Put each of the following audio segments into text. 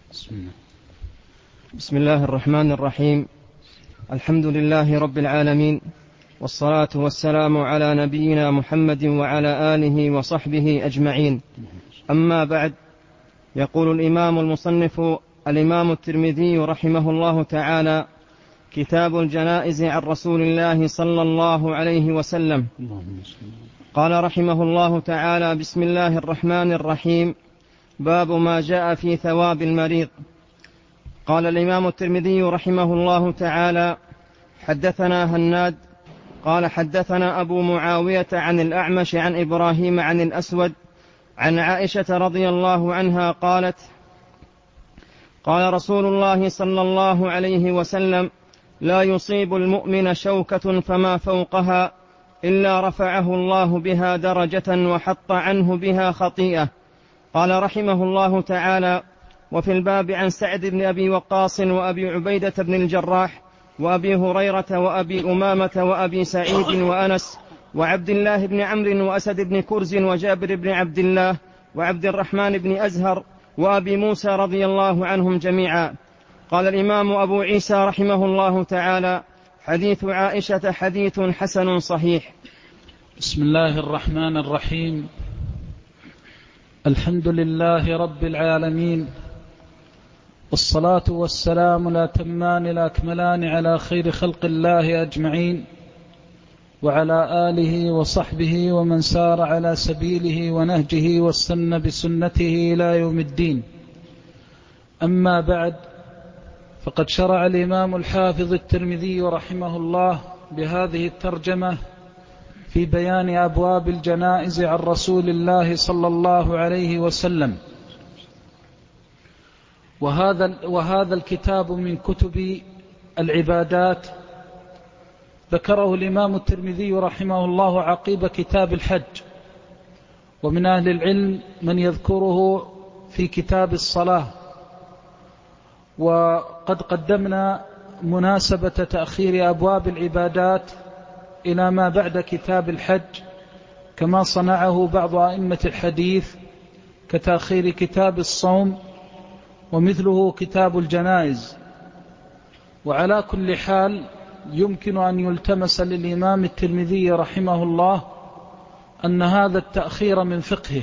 بسم الله الرحمن الرحيم. الحمد لله رب العالمين، والصلاة والسلام على نبينا محمد وعلى آله وصحبه أجمعين. أما بعد، يقول الإمام المصنف الإمام الترمذي رحمه الله تعالى: كتاب الجنائز عن رسول الله صلى الله عليه وسلم. قال رحمه الله تعالى: بسم الله الرحمن الرحيم. باب ما جاء في ثواب المريض. قال الإمام الترمذي رحمه الله تعالى: حدثنا هناد قال حدثنا أبو معاوية عن الأعمش عن إبراهيم عن الأسود عن عائشة رضي الله عنها قالت: قال رسول الله صلى الله عليه وسلم: لا يصيب المؤمن شوكة فما فوقها إلا رفعه الله بها درجة وحط عنه بها خطيئة. قال رحمه الله تعالى: وفي الباب عن سعد بن أبي وقاص وأبي عبيدة بن الجراح وأبي هريرة وأبي أمامة وأبي سعيد وأنس وعبد الله بن عمرو وأسد بن كرز وجابر بن عبد الله وعبد الرحمن بن أزهر وأبي موسى رضي الله عنهم جميعا. قال الإمام أبو عيسى رحمه الله تعالى: حديث عائشة حديث حسن صحيح. بسم الله الرحمن الرحيم. الحمد لله رب العالمين، والصلاة والسلام الأتمان الأكملان على خير خلق الله أجمعين، وعلى آله وصحبه ومن سار على سبيله ونهجه واستنى بسنته إلى يوم الدين. أما بعد، فقد شرع الإمام الحافظ الترمذي رحمه الله بهذه الترجمة في بيان أبواب الجنائز عن رسول الله صلى الله عليه وسلم. وهذا الكتاب من كتب العبادات ذكره الإمام الترمذي رحمه الله عقيب كتاب الحج، ومن أهل العلم من يذكره في كتاب الصلاة. وقد قدمنا مناسبة تأخير أبواب العبادات إلى ما بعد كتاب الحج، كما صنعه بعض أئمة الحديث كتأخير كتاب الصوم، ومثله كتاب الجنائز. وعلى كل حال يمكن أن يلتمس للإمام الترمذي رحمه الله أن هذا التأخير من فقهه،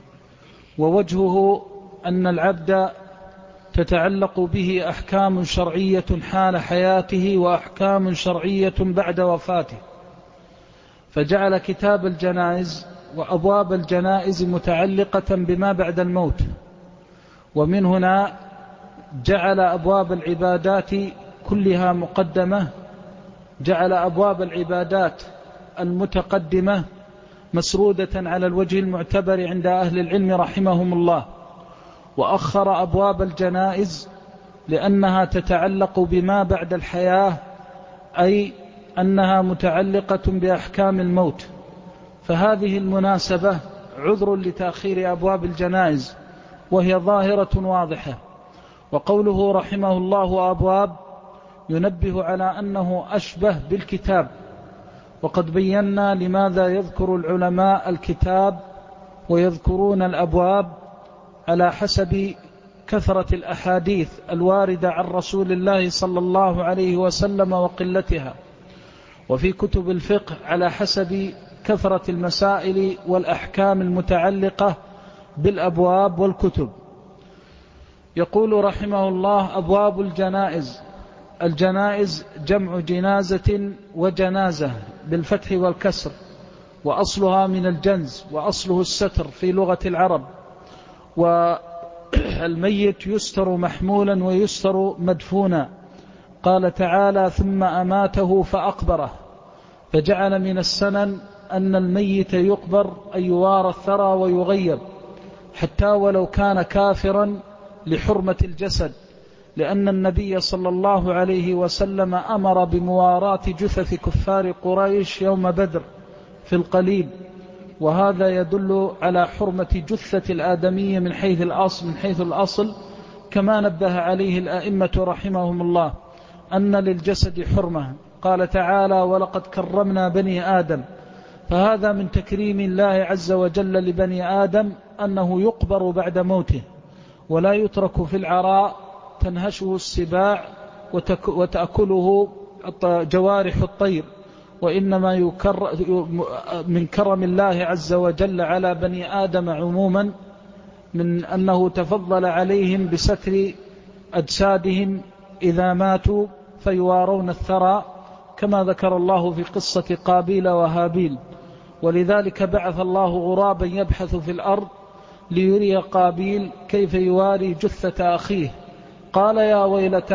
ووجهه أن العبد تتعلق به أحكام شرعية حال حياته وأحكام شرعية بعد وفاته، فجعل كتاب الجنائز وأبواب الجنائز متعلقة بما بعد الموت. ومن هنا جعل أبواب العبادات كلها مقدمة، جعل أبواب العبادات المتقدمة مسرودة على الوجه المعتبر عند أهل العلم رحمهم الله، وأخر أبواب الجنائز لأنها تتعلق بما بعد الحياة، أي أنها متعلقة بأحكام الموت. فهذه المناسبة عذر لتأخير أبواب الجنائز، وهي ظاهرة واضحة. وقوله رحمه الله أبواب ينبه على أنه أشبه بالكتاب، وقد بينا لماذا يذكر العلماء الكتاب ويذكرون الأبواب على حسب كثرة الأحاديث الواردة عن رسول الله صلى الله عليه وسلم وقلتها، وفي كتب الفقه على حسب كثرة المسائل والأحكام المتعلقة بالأبواب والكتب. يقول رحمه الله: أبواب الجنائز. الجنائز جمع جنازة وجنازة بالفتح والكسر، وأصلها من الجنز، وأصله الستر في لغة العرب. والميت يستر محمولا ويستر مدفونا. قال تعالى: ثم أماته فأقبره، فجعل من السنن أن الميت يقبر، أي يوارى الثرى ويغيب، حتى ولو كان كافرا لحرمة الجسد، لأن النبي صلى الله عليه وسلم أمر بمواراة جثث كفار قريش يوم بدر في القليل، وهذا يدل على حرمة جثة الآدمية من حيث الأصل، كما نبه عليه الأئمة رحمهم الله أن للجسد حرمة. قال تعالى: ولقد كرمنا بني آدم. فهذا من تكريم الله عز وجل لبني آدم أنه يقبر بعد موته، ولا يترك في العراء تنهشه السباع وتأكله جوارح الطير، وإنما من كرم الله عز وجل على بني آدم عموما من أنه تفضل عليهم بستر أجسادهم إذا ماتوا فيوارون الثرى، كما ذكر الله في قصة قابيل وهابيل. ولذلك بعث الله غرابا يبحث في الأرض ليري قابيل كيف يواري جثة أخيه، قال يا ويلتى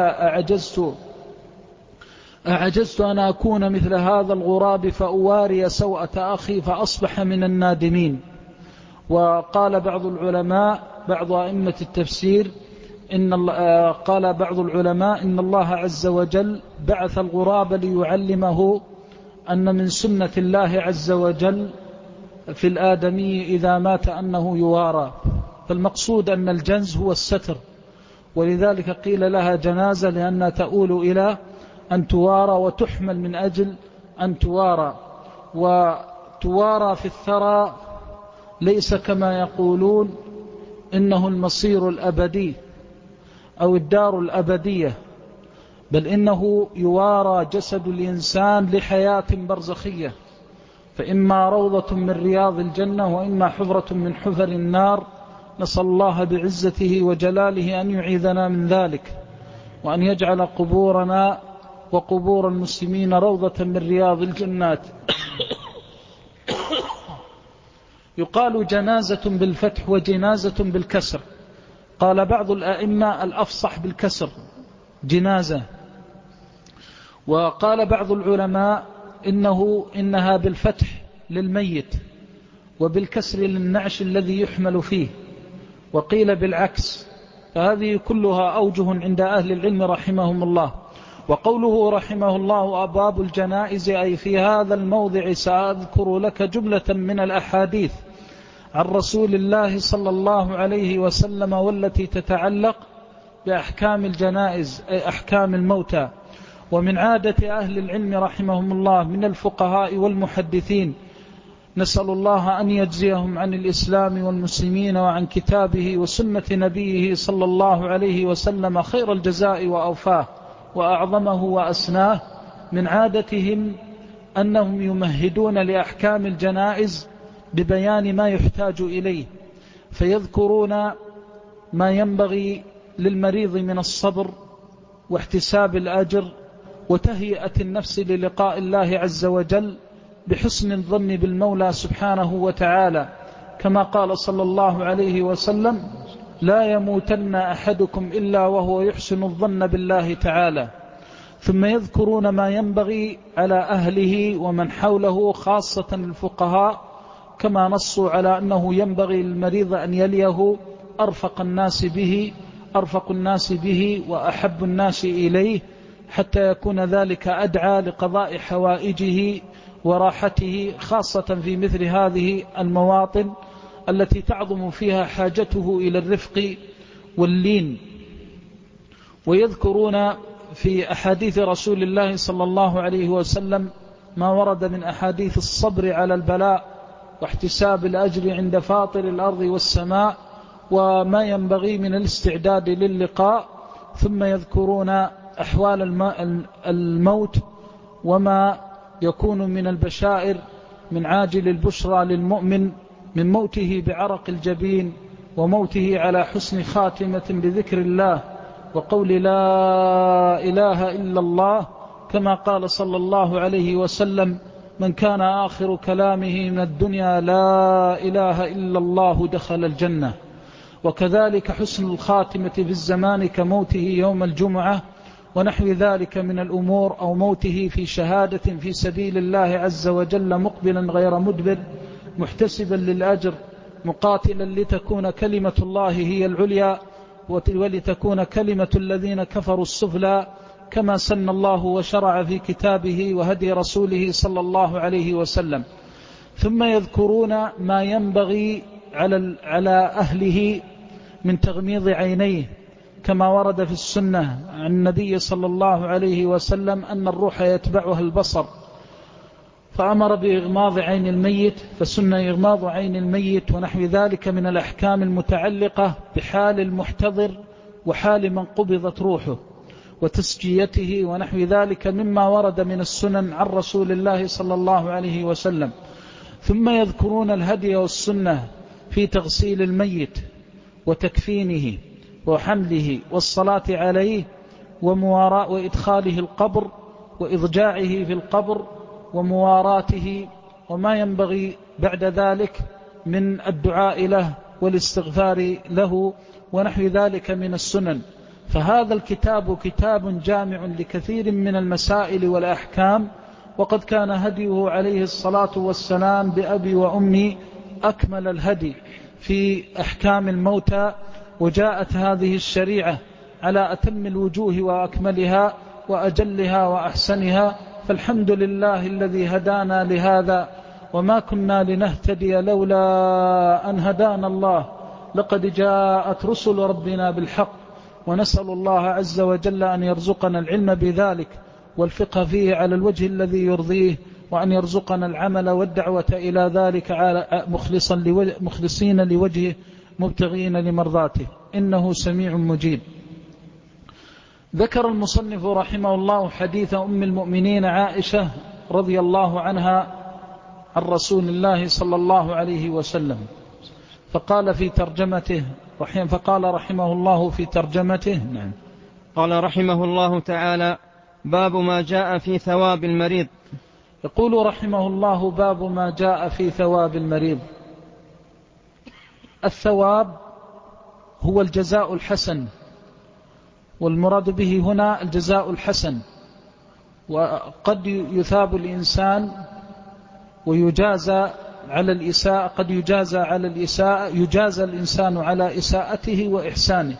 أعجزت أن أكون مثل هذا الغراب فأواري سوءة أخي فأصبح من النادمين. وقال بعض العلماء، بعض أئمة التفسير، قال بعض العلماء إن الله عز وجل بعث الغراب ليعلمه أن من سنة الله عز وجل في الآدمي إذا مات أنه يوارى، فالمقصود أن الجنز هو الستر، ولذلك قيل لها جنازة لأنها تؤول إلى أن توارى وتحمل من أجل أن توارى. وتوارى في الثرى ليس كما يقولون إنه المصير الأبدي أو الدار الأبدية، بل إنه يوارى جسد الإنسان لحياة برزخية، فإما روضة من رياض الجنة وإما حفرة من حفر النار، نسأل الله بعزته وجلاله أن يعيذنا من ذلك، وأن يجعل قبورنا وقبور المسلمين روضة من رياض الجنات. يقال جنازة بالفتح وجنازة بالكسر، قال بعض الأئمة الأفصح بالكسر جنازة، وقال بعض العلماء إنها بالفتح للميت وبالكسر للنعش الذي يحمل فيه، وقيل بالعكس، فهذه كلها أوجه عند أهل العلم رحمهم الله. وقوله رحمه الله أبواب الجنائز، أي في هذا الموضع سأذكر لك جملة من الأحاديث عن رسول الله صلى الله عليه وسلم والتي تتعلق بأحكام الجنائز أي أحكام الموتى. ومن عادة أهل العلم رحمهم الله من الفقهاء والمحدثين، نسأل الله أن يجزيهم عن الإسلام والمسلمين وعن كتابه وسنة نبيه صلى الله عليه وسلم خير الجزاء وأوفاه وأعظمه وأسناه، من عادتهم أنهم يمهدون لأحكام الجنائز ببيان ما يحتاج إليه، فيذكرون ما ينبغي للمريض من الصبر واحتساب الأجر وتهيئة النفس للقاء الله عز وجل بحسن الظن بالمولى سبحانه وتعالى، كما قال صلى الله عليه وسلم لا يموتن أحدكم إلا وهو يحسن الظن بالله تعالى. ثم يذكرون ما ينبغي على أهله ومن حوله خاصة الفقهاء، كما نصوا على أنه ينبغي للمريض أن يليه أرفق الناس به وأحب الناس إليه، حتى يكون ذلك أدعى لقضاء حوائجه وراحته، خاصة في مثل هذه المواطن التي تعظم فيها حاجته إلى الرفق واللين. ويذكرون في أحاديث رسول الله صلى الله عليه وسلم ما ورد من أحاديث الصبر على البلاء واحتساب الأجر عند فاطر الأرض والسماء وما ينبغي من الاستعداد للقاء. ثم يذكرون أحوال الموت وما يكون من البشائر من عاجل البشرى للمؤمن من موته بعرق الجبين وموته على حسن خاتمة بذكر الله وقول لا إله إلا الله، كما قال صلى الله عليه وسلم من كان آخر كلامه من الدنيا لا إله إلا الله دخل الجنة. وكذلك حسن الخاتمة في الزمان كموته يوم الجمعة ونحو ذلك من الأمور، أو موته في شهادة في سبيل الله عز وجل مقبلا غير مدبر محتسبا للأجر مقاتلا لتكون كلمة الله هي العليا ولتكون كلمة الذين كفروا السفلى، كما سن الله وشرع في كتابه وهدي رسوله صلى الله عليه وسلم. ثم يذكرون ما ينبغي على أهله من تغميض عينيه، كما ورد في السنة عن النبي صلى الله عليه وسلم أن الروح يتبعها البصر، فأمر بإغماض عين الميت، فسن إغماض عين الميت ونحو ذلك من الأحكام المتعلقة بحال المحتضر وحال من قبضت روحه وتسجيته ونحو ذلك مما ورد من السنن عن رسول الله صلى الله عليه وسلم. ثم يذكرون الهدي والسنة في تغسيل الميت وتكفينه وحمله والصلاة عليه وإدخاله القبر وإضجاعه في القبر ومواراته وما ينبغي بعد ذلك من الدعاء له والاستغفار له ونحو ذلك من السنن. فهذا الكتاب كتاب جامع لكثير من المسائل والأحكام، وقد كان هديه عليه الصلاة والسلام بأبي وأمي أكمل الهدي في أحكام الموتى، وجاءت هذه الشريعة على أتم الوجوه وأكملها وأجلها وأحسنها. فالحمد لله الذي هدانا لهذا، وما كنا لنهتدي لولا أن هدانا الله، لقد جاءت رسل ربنا بالحق، ونسأل الله عز وجل أن يرزقنا العلم بذلك والفقه فيه على الوجه الذي يرضيه، وأن يرزقنا العمل والدعوة إلى ذلك مخلصين لوجهه مبتغين لمرضاته، إنه سميع مجيب. ذكر المصنف رحمه الله حديث أم المؤمنين عائشة رضي الله عنها عن رسول الله صلى الله عليه وسلم، فقال رحمه الله في ترجمته نعم. قال رحمه الله تعالى: باب ما جاء في ثواب المريض. يقول رحمه الله: باب ما جاء في ثواب المريض. الثواب هو الجزاء الحسن، والمراد به هنا الجزاء الحسن. وقد يثاب الإنسان ويجازى على الإساءة، قد يجازى على الإساءة، يجازى الإنسان على إساءته وإحسانه.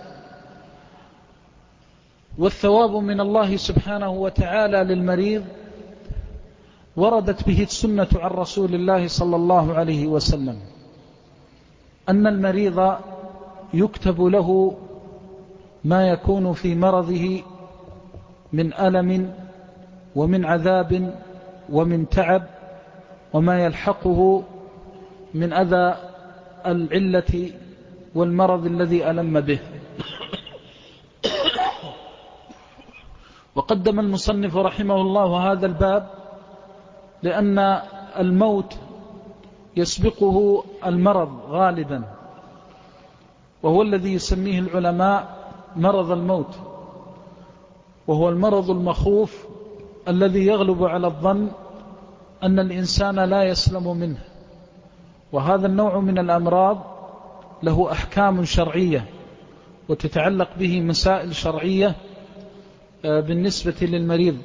والثواب من الله سبحانه وتعالى للمريض وردت به السنة عن رسول الله صلى الله عليه وسلم، أن المريض يكتب له ما يكون في مرضه من ألم ومن عذاب ومن تعب، وما يلحقه من أذى العلة والمرض الذي ألم به. وقدم المصنف رحمه الله هذا الباب لأن الموت يسبقه المرض غالبا، وهو الذي يسميه العلماء مرض الموت، وهو المرض المخوف الذي يغلب على الظن أن الإنسان لا يسلم منه. وهذا النوع من الأمراض له أحكام شرعية وتتعلق به مسائل شرعية بالنسبة للمريض.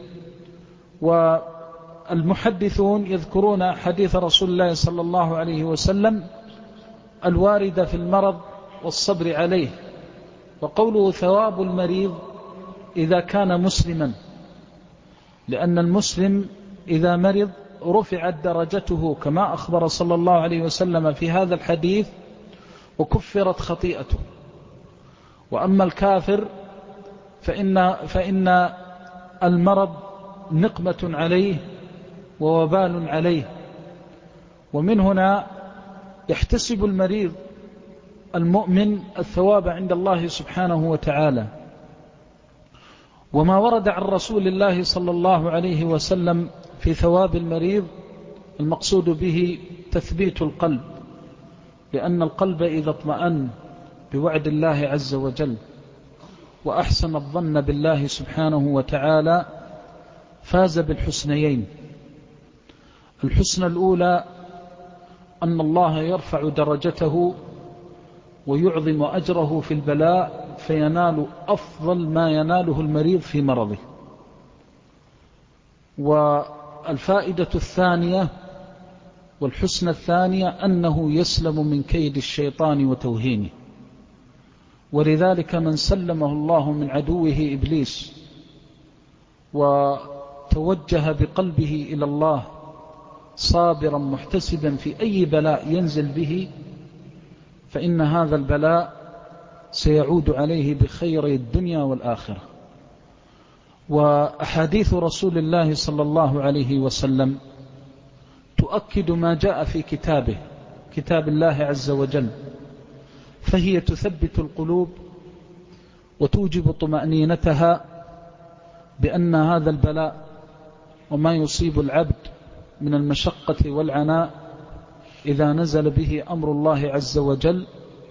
والمحدثون يذكرون حديث رسول الله صلى الله عليه وسلم الوارد في المرض والصبر عليه، وقوله ثواب المريض إذا كان مسلما، لأن المسلم إذا مرض رفعت درجته كما أخبر صلى الله عليه وسلم في هذا الحديث وكفرت خطيئته. وأما الكافر فإن المرض نقمة عليه ووبال عليه. ومن هنا يحتسب المريض المؤمن الثواب عند الله سبحانه وتعالى. وما ورد عن رسول الله صلى الله عليه وسلم في ثواب المريض المقصود به تثبيت القلب، لأن القلب إذا اطمأن بوعد الله عز وجل وأحسن الظن بالله سبحانه وتعالى فاز بالحسنيين. الحسنى الأولى أن الله يرفع درجته ويعظم أجره في البلاء، فينال أفضل ما يناله المريض في مرضه. والفائدة الثانية والحسنى الثانية أنه يسلم من كيد الشيطان وتوهينه. ولذلك من سلمه الله من عدوه إبليس وتوجه بقلبه إلى الله صابرا محتسبا في أي بلاء ينزل به، فإن هذا البلاء سيعود عليه بخير الدنيا والآخرة. وأحاديث رسول الله صلى الله عليه وسلم تؤكد ما جاء في كتابه، كتاب الله عز وجل، فهي تثبت القلوب وتوجب طمأنينتها بأن هذا البلاء وما يصيب العبد من المشقة والعناء إذا نزل به أمر الله عز وجل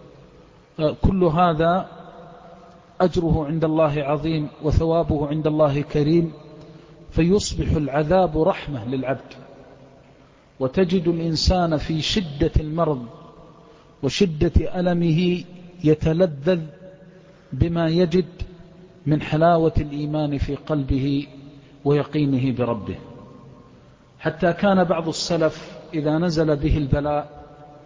كل هذا أجره عند الله عظيم وثوابه عند الله كريم، فيصبح العذاب رحمة للعبد. وتجد الإنسان في شدة المرض وشدة ألمه يتلذذ بما يجد من حلاوة الإيمان في قلبه ويقينه بربه. حتى كان بعض السلف إذا نزل به البلاء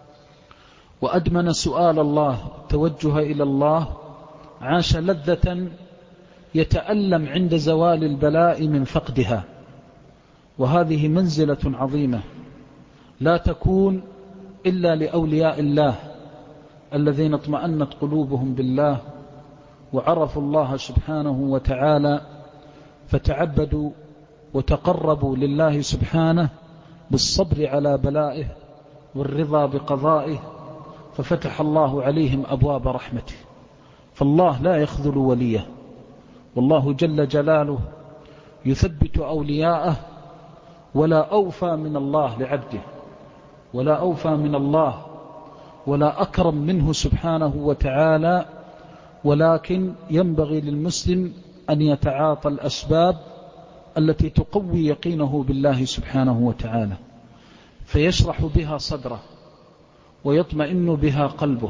وأدمن سؤال الله توجه إلى الله عاش لذة يتألم عند زوال البلاء من فقدها. وهذه منزلة عظيمة لا تكون إلا لأولياء الله الذين اطمأنت قلوبهم بالله وعرفوا الله سبحانه وتعالى، فتعبدوا وتقربوا لله سبحانه بالصبر على بلائه والرضا بقضائه، ففتح الله عليهم أبواب رحمته. فالله لا يخذل وليه، والله جل جلاله يثبت أولياءه، ولا أوفى من الله لعبده، ولا أوفى من الله ولا أكرم منه سبحانه وتعالى. ولكن ينبغي للمسلم أن يتعاطى الأسباب التي تقوي يقينه بالله سبحانه وتعالى، فيشرح بها صدره ويطمئن بها قلبه.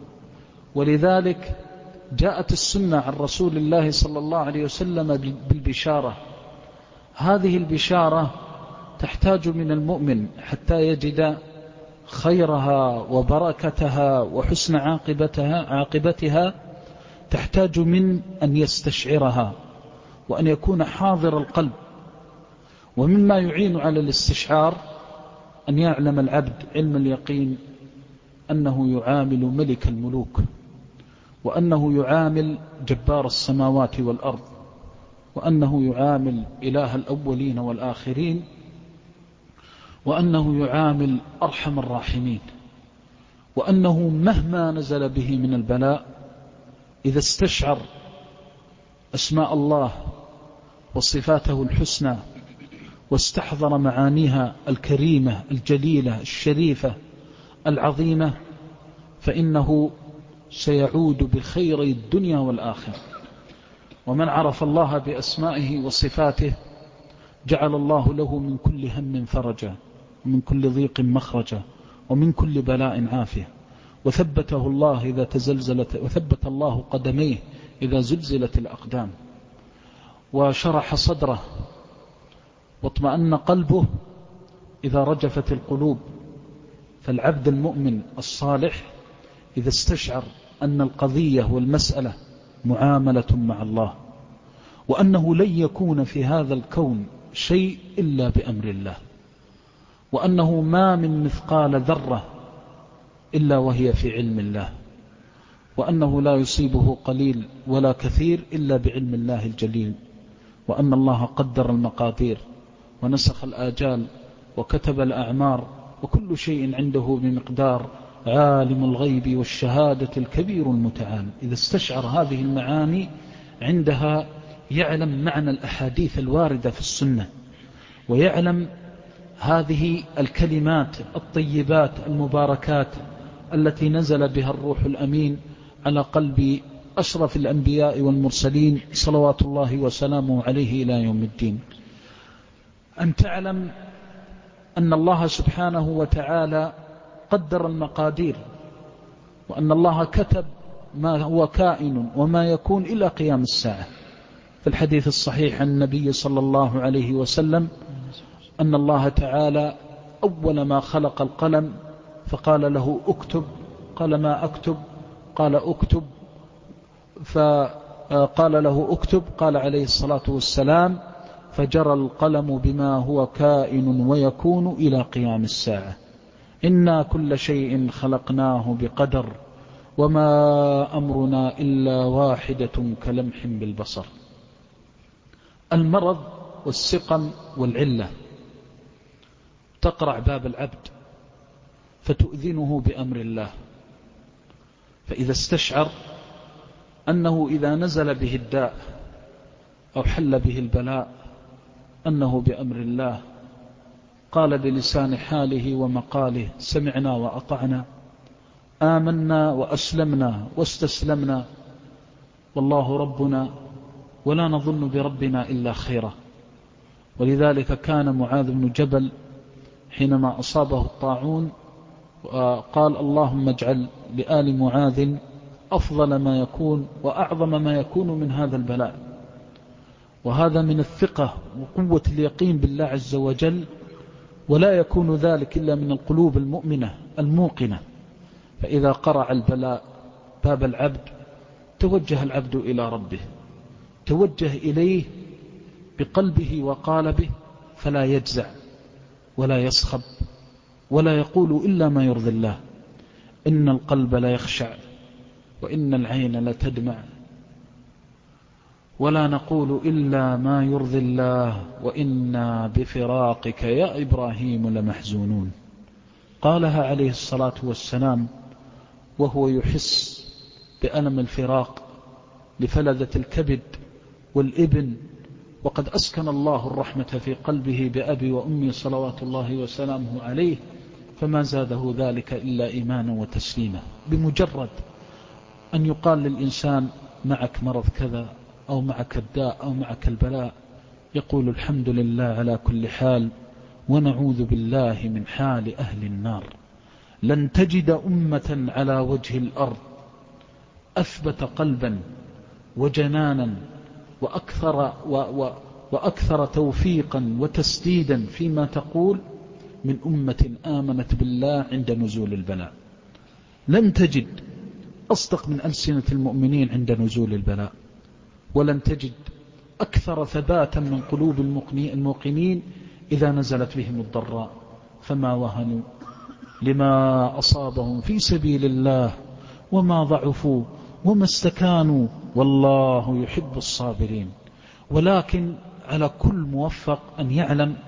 ولذلك جاءت السنة عن رسول الله صلى الله عليه وسلم بالبشارة. هذه البشارة تحتاج من المؤمن حتى يجد خيرها وبركتها وحسن عاقبتها تحتاج من أن يستشعرها وأن يكون حاضر القلب. ومما يعين على الاستشعار أن يعلم العبد علم اليقين أنه يعامل ملك الملوك، وأنه يعامل جبار السماوات والأرض، وأنه يعامل إله الأولين والآخرين، وأنه يعامل أرحم الراحمين، وأنه مهما نزل به من البلاء إذا استشعر أسماء الله وصفاته الحسنى واستحضر معانيها الكريمة الجليلة الشريفة العظيمة، فإنه سيعود بخير الدنيا والآخرة. ومن عرف الله بأسمائه وصفاته جعل الله له من كل هم فرجا، ومن كل ضيق مخرجا، ومن كل بلاء عافية. وثبته الله إذا تزلزلت، وثبت الله قدميه إذا زلزلت الأقدام، وشرح صدره واطمأن قلبه إذا رجفت القلوب. فالعبد المؤمن الصالح إذا استشعر أن القضية والمسألة معاملة مع الله، وأنه لن يكون في هذا الكون شيء إلا بأمر الله، وأنه ما من مثقال ذرة إلا وهي في علم الله، وأنه لا يصيبه قليل ولا كثير إلا بعلم الله الجليل، وأن الله قدر المقادير ونسخ الآجال وكتب الأعمار، وكل شيء عنده بمقدار، عالم الغيب والشهادة الكبير المتعال. إذا استشعر هذه المعاني عندها يعلم معنى الأحاديث الواردة في السنة، ويعلم هذه الكلمات الطيبات المباركات التي نزل بها الروح الأمين على قلب أشرف الأنبياء والمرسلين صلوات الله وسلامه عليه إلى يوم الدين. أن تعلم أن الله سبحانه وتعالى قدر المقادير، وأن الله كتب ما هو كائن وما يكون إلى قيام الساعة. في الحديث الصحيح عن النبي صلى الله عليه وسلم أن الله تعالى أول ما خلق القلم فقال له اكتب، قال ما أكتب؟ قال اكتب، فقال له اكتب، قال عليه الصلاة والسلام فجرى القلم بما هو كائن ويكون إلى قيام الساعة. إنا كل شيء خلقناه بقدر وما أمرنا إلا واحدة كلمح بالبصر. المرض والسقم والعلة تقرع باب العبد فتؤذنه بأمر الله، فإذا استشعر أنه إذا نزل به الداء أو حل به البلاء أنه بأمر الله، قال بلسان حاله ومقاله: سمعنا وأطعنا، آمنا وأسلمنا واستسلمنا، والله ربنا ولا نظن بربنا إلا خيرا. ولذلك كان معاذ بن جبل حينما أصابه الطاعون قال: اللهم اجعل لآل معاذ أفضل ما يكون وأعظم ما يكون من هذا البلاء. وهذا من الثقة وقوة اليقين بالله عز وجل، ولا يكون ذلك إلا من القلوب المؤمنة الموقنة. فإذا قرع البلاء باب العبد توجه العبد إلى ربه، توجه إليه بقلبه وقالبه، فلا يجزع ولا يصخب ولا يقول إلا ما يرضي الله. إن القلب لا يخشع وإن العين لتدمع، ولا نقول إلا ما يرضي الله، وإنا بفراقك يا إبراهيم لمحزونون. قالها عليه الصلاة والسلام وهو يحس بألم الفراق لفلذة الكبد والابن، وقد أسكن الله الرحمة في قلبه بأبي وأمي صلوات الله وسلامه عليه، فما زاده ذلك إلا إيمانا وتسليما. بمجرد أن يقال للإنسان معك مرض كذا أو معك الداء أو معك البلاء، يقول الحمد لله على كل حال ونعوذ بالله من حال أهل النار. لن تجد أمة على وجه الأرض أثبت قلبا وجنانا وأكثر توفيقا وتسديدا فيما تقول من أمة آمنت بالله عند نزول البلاء. لن تجد أصدق من ألسنة المؤمنين عند نزول البلاء، ولن تجد أكثر ثباتا من قلوب الموقنين إذا نزلت بهم الضراء، فما وهنوا لما أصابهم في سبيل الله وما ضعفوا وما استكانوا، والله يحب الصابرين. ولكن على كل موفق أن يعلم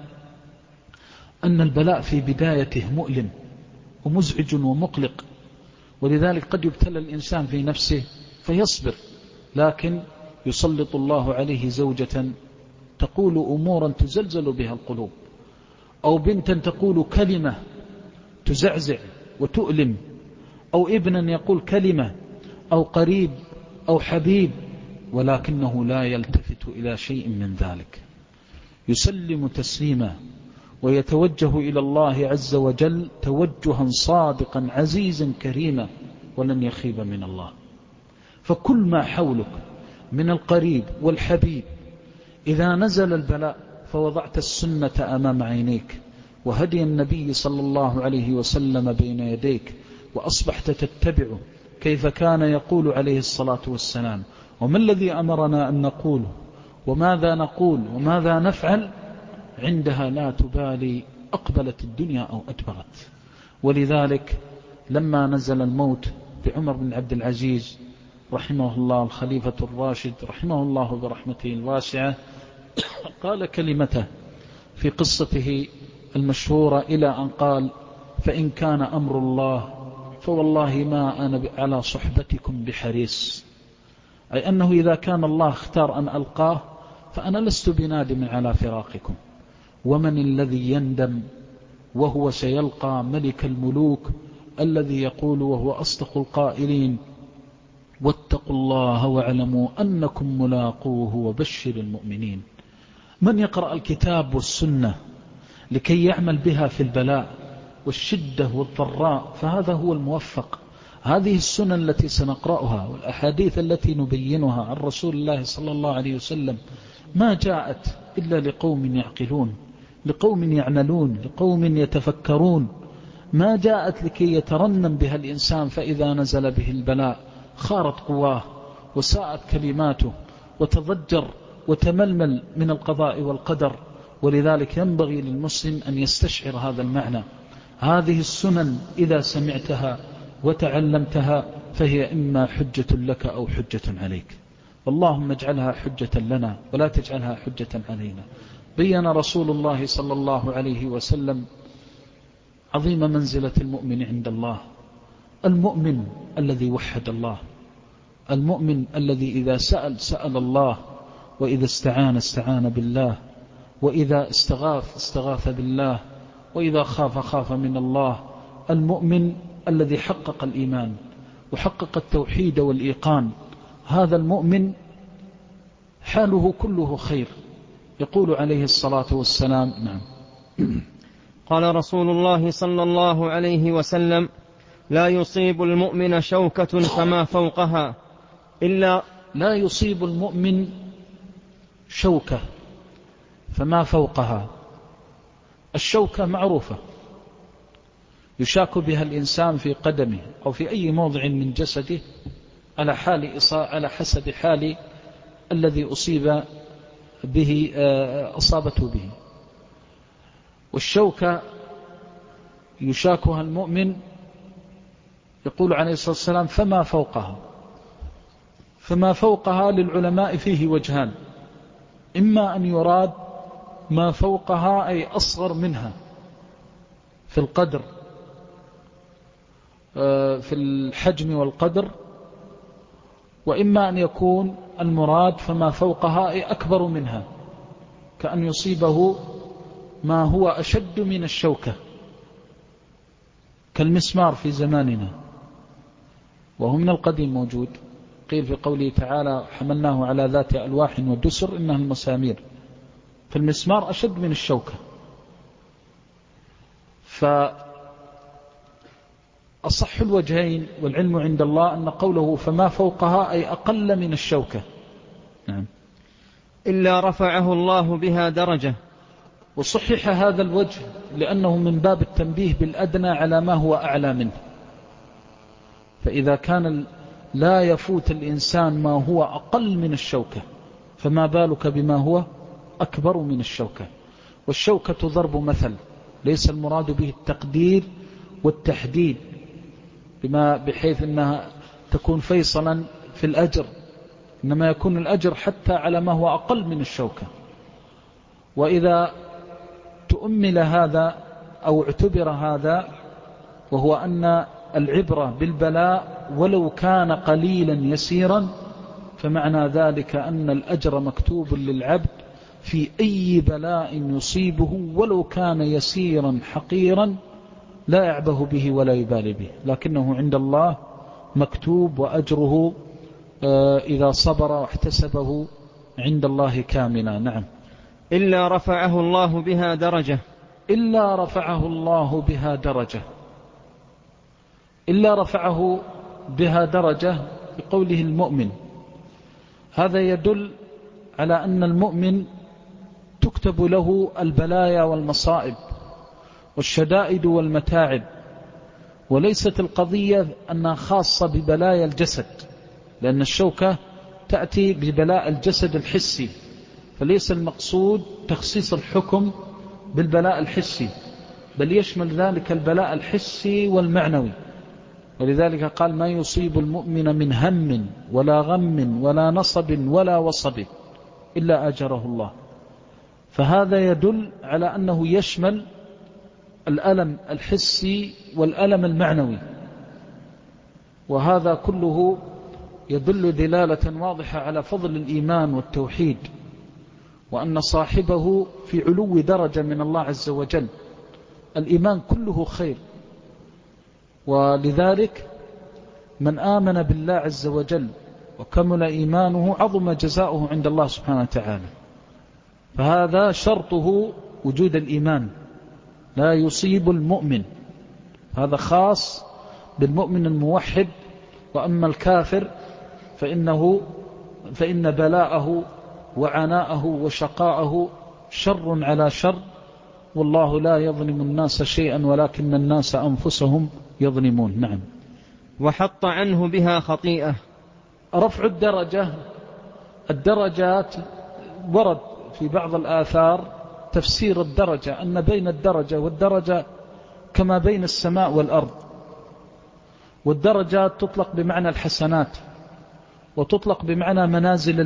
أن البلاء في بدايته مؤلم ومزعج ومقلق، ولذلك قد يبتلى الإنسان في نفسه فيصبر، لكن يسلط الله عليه زوجة تقول أمورا تزلزل بها القلوب، أو بنتا تقول كلمة تزعزع وتؤلم، أو ابنا يقول كلمة، أو قريب أو حبيب، ولكنه لا يلتفت إلى شيء من ذلك، يسلم تسليما ويتوجه إلى الله عز وجل توجها صادقا عزيزا كريما، ولن يخيب من الله. فكل ما حولك من القريب والحبيب إذا نزل البلاء فوضعت السنة أمام عينيك وهدي النبي صلى الله عليه وسلم بين يديك، وأصبحت تتبعه كيف كان يقول عليه الصلاة والسلام، وما الذي أمرنا أن نقوله وماذا نقول وماذا نفعل، عندها لا تبالي أقبلت الدنيا أو أدبرت. ولذلك لما نزل الموت بعمر بن عبد العزيز رحمه الله الخليفة الراشد رحمه الله برحمته الواسعة، قال كلمته في قصته المشهورة إلى أن قال: فإن كان أمر الله فوالله ما أنا على صحبتكم بحريص، أي أنه إذا كان الله اختار أن ألقاه فأنا لست بنادم على فراقكم. ومن الذي يندم وهو سيلقى ملك الملوك الذي يقول وهو أصدق القائلين: واتقوا الله واعلموا أنكم ملاقوه وبشر المؤمنين. من يقرأ الكتاب والسنة لكي يعمل بها في البلاء والشدة والضراء فهذا هو الموفق. هذه السنن التي سنقرأها والأحاديث التي نبينها عن رسول الله صلى الله عليه وسلم ما جاءت إلا لقوم يعقلون، لقوم يعملون، لقوم يتفكرون، ما جاءت لكي يترنم بها الإنسان فإذا نزل به البلاء خارت قواه وساءت كلماته وتضجر وتململ من القضاء والقدر. ولذلك ينبغي للمسلم أن يستشعر هذا المعنى. هذه السنن إذا سمعتها وتعلمتها فهي إما حجة لك أو حجة عليك، اللهم اجعلها حجة لنا ولا تجعلها حجة علينا. بين رسول الله صلى الله عليه وسلم عظيم منزلة المؤمن عند الله. المؤمن الذي وحد الله، المؤمن الذي إذا سأل الله، وإذا استعان بالله، وإذا استغاث بالله، وإذا خاف من الله. المؤمن الذي حقق الإيمان وحقق التوحيد والإيقان، هذا المؤمن حاله كله خير. يقول عليه الصلاة والسلام: نعم. قال رسول الله صلى الله عليه وسلم: لا يصيب المؤمن شوكة فما فوقها إلا لا يصيب المؤمن شوكة فما فوقها. الشوكة معروفة، يشاك بها الإنسان في قدمه أو في أي موضع من جسده على حسب حال الذي أصابته به. والشوكة يشاكها المؤمن، يقول عليه الصلاة والسلام: فما فوقها للعلماء فيه وجهان: إما أن يراد ما فوقها أي أصغر منها في القدر، في الحجم والقدر، وإما أن يكون المراد فما فوقها أي أكبر منها، كأن يصيبه ما هو أشد من الشوكة كالمسمار في زماننا، وهو من القديم موجود. قيل في قوله تعالى: حملناه على ذات ألواح ودسر إنها المسامير. فالمسمار أشد من الشوكة. فأصح الوجهين والعلم عند الله أن قوله فما فوقها أي أقل من الشوكة. نعم. إلا رفعه الله بها درجة. وصحح هذا الوجه لأنه من باب التنبيه بالأدنى على ما هو أعلى منه. فإذا كان لا يفوت الإنسان ما هو أقل من الشوكة، فما بالك بما هو أكبر من الشوكة. والشوكة ضرب مثل، ليس المراد به التقدير والتحديد بحيث أنها تكون فيصلا في الأجر، إنما يكون الأجر حتى على ما هو أقل من الشوكة. وإذا تؤمل هذا أو اعتبر هذا، وهو أن العبرة بالبلاء ولو كان قليلا يسيرا، فمعنى ذلك أن الأجر مكتوب للعبد في أي بلاء يصيبه ولو كان يسيرا حقيرا، لا يعبه به ولا يبالي به، لكنه عند الله مكتوب، وأجره إذا صبر واحتسبه عند الله كاملا. نعم. إلا رفعه الله بها درجة. إلا رفعه الله بها درجة. إلا رفعه بها درجة بقوله المؤمن. هذا يدل على أن المؤمن تكتب له البلايا والمصائب والشدائد والمتاعب، وليست القضية أنها خاصة ببلايا الجسد، لأن الشوكة تأتي ببلاء الجسد الحسي، فليس المقصود تخصيص الحكم بالبلاء الحسي، بل يشمل ذلك البلاء الحسي والمعنوي. ولذلك قال: ما يصيب المؤمن من هم ولا غم ولا نصب ولا وصب إلا أجره الله. فهذا يدل على أنه يشمل الألم الحسي والألم المعنوي، وهذا كله يدل دلالة واضحة على فضل الإيمان والتوحيد، وأن صاحبه في علو درجة من الله عز وجل. الإيمان كله خير، ولذلك من آمن بالله عز وجل وكمل إيمانه عظم جزاؤه عند الله سبحانه وتعالى. فهذا شرطه وجود الإيمان، لا يصيب المؤمن، هذا خاص بالمؤمن الموحد. وأما الكافر فإن بلاءه وعناءه وشقاءه شر على شر، والله لا يظلم الناس شيئا ولكن الناس أنفسهم يظلمون. نعم. وحط عنه بها خطيئة. رفع الدرجات ورد في بعض الآثار تفسير الدرجة أن بين الدرجة والدرجة كما بين السماء والأرض. والدرجات تطلق بمعنى الحسنات، وتطلق بمعنى منازل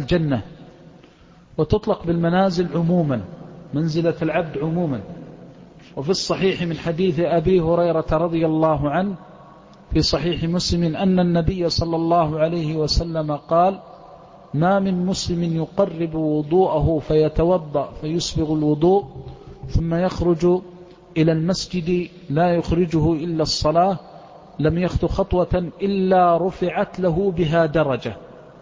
وفي الصحيح من حديث أبي هريرة رضي الله عنه في صحيح مسلم أن النبي صلى الله عليه وسلم قال: ما من مسلم يقرب وضوءه فيتوضأ فيسبغ الوضوء ثم يخرج إلى المسجد لا يخرجه إلا الصلاة لم يخطو خطوة إلا رفعت له بها درجة.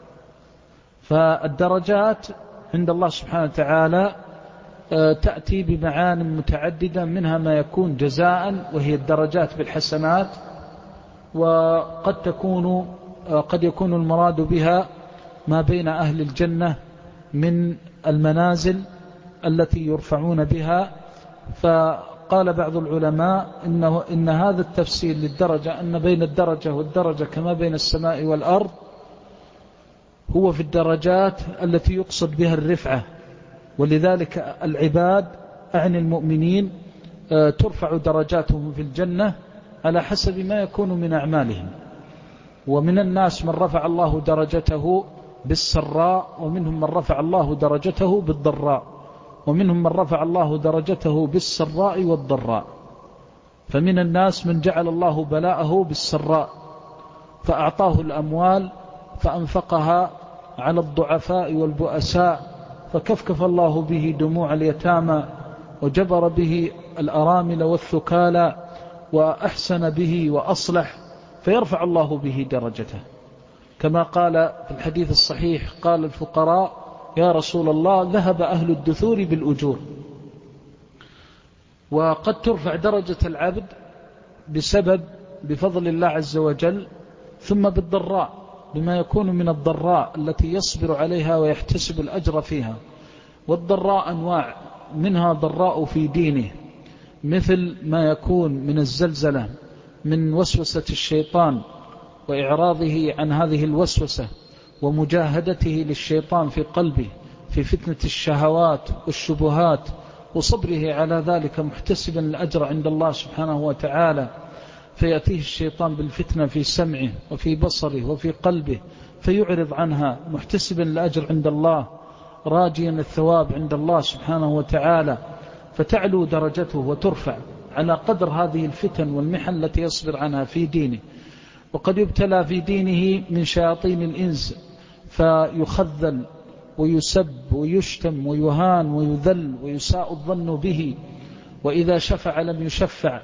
فالدرجات عند الله سبحانه وتعالى تأتي بمعان متعددة، منها ما يكون جزاء وهي الدرجات بالحسنات، قد يكون المراد بها ما بين أهل الجنة من المنازل التي يرفعون بها. فقال بعض العلماء إن هذا التفسير للدرجة أن بين الدرجة والدرجة كما بين السماء والأرض هو في الدرجات التي يقصد بها الرفعة، ولذلك العباد أعني المؤمنين ترفع درجاتهم في الجنة على حسب ما يكون من أعمالهم. ومن الناس من رفع الله درجته بالسراء، ومنهم من رفع الله درجته بالضراء، ومنهم من رفع الله درجته بالسراء والضراء. فمن الناس من جعل الله بلاءه بالسراء فأعطاه الأموال فأنفقها على الضعفاء والبؤساء فكفكف الله به دموع اليتامى وجبر به الأرامل والثكالى وأحسن به وأصلح، فيرفع الله به درجته. كما قال في الحديث الصحيح قال الفقراء: يا رسول الله ذهب أهل الدثور بالأجور. وقد ترفع درجة العبد بفضل الله عز وجل، ثم بالضراء بما يكون من الضراء التي يصبر عليها ويحتسب الأجر فيها. والضراء أنواع، منها ضراء في دينه مثل ما يكون من الزلزلة من وسوسة الشيطان وإعراضه عن هذه الوسوسة ومجاهدته للشيطان في قلبه في فتنة الشهوات والشبهات، وصبره على ذلك محتسبا الأجر عند الله سبحانه وتعالى. فيأتيه الشيطان بالفتنة في سمعه وفي بصره وفي قلبه فيعرض عنها محتسبا الأجر عند الله راجيا الثواب عند الله سبحانه وتعالى، فتعلو درجته وترفع على قدر هذه الفتن والمحن التي يصبر عنها في دينه. وقد يبتلى في دينه من شياطين الإنس فيخذل ويسب ويشتم ويهان ويذل ويساء الظن به، وإذا شفع لم يشفع،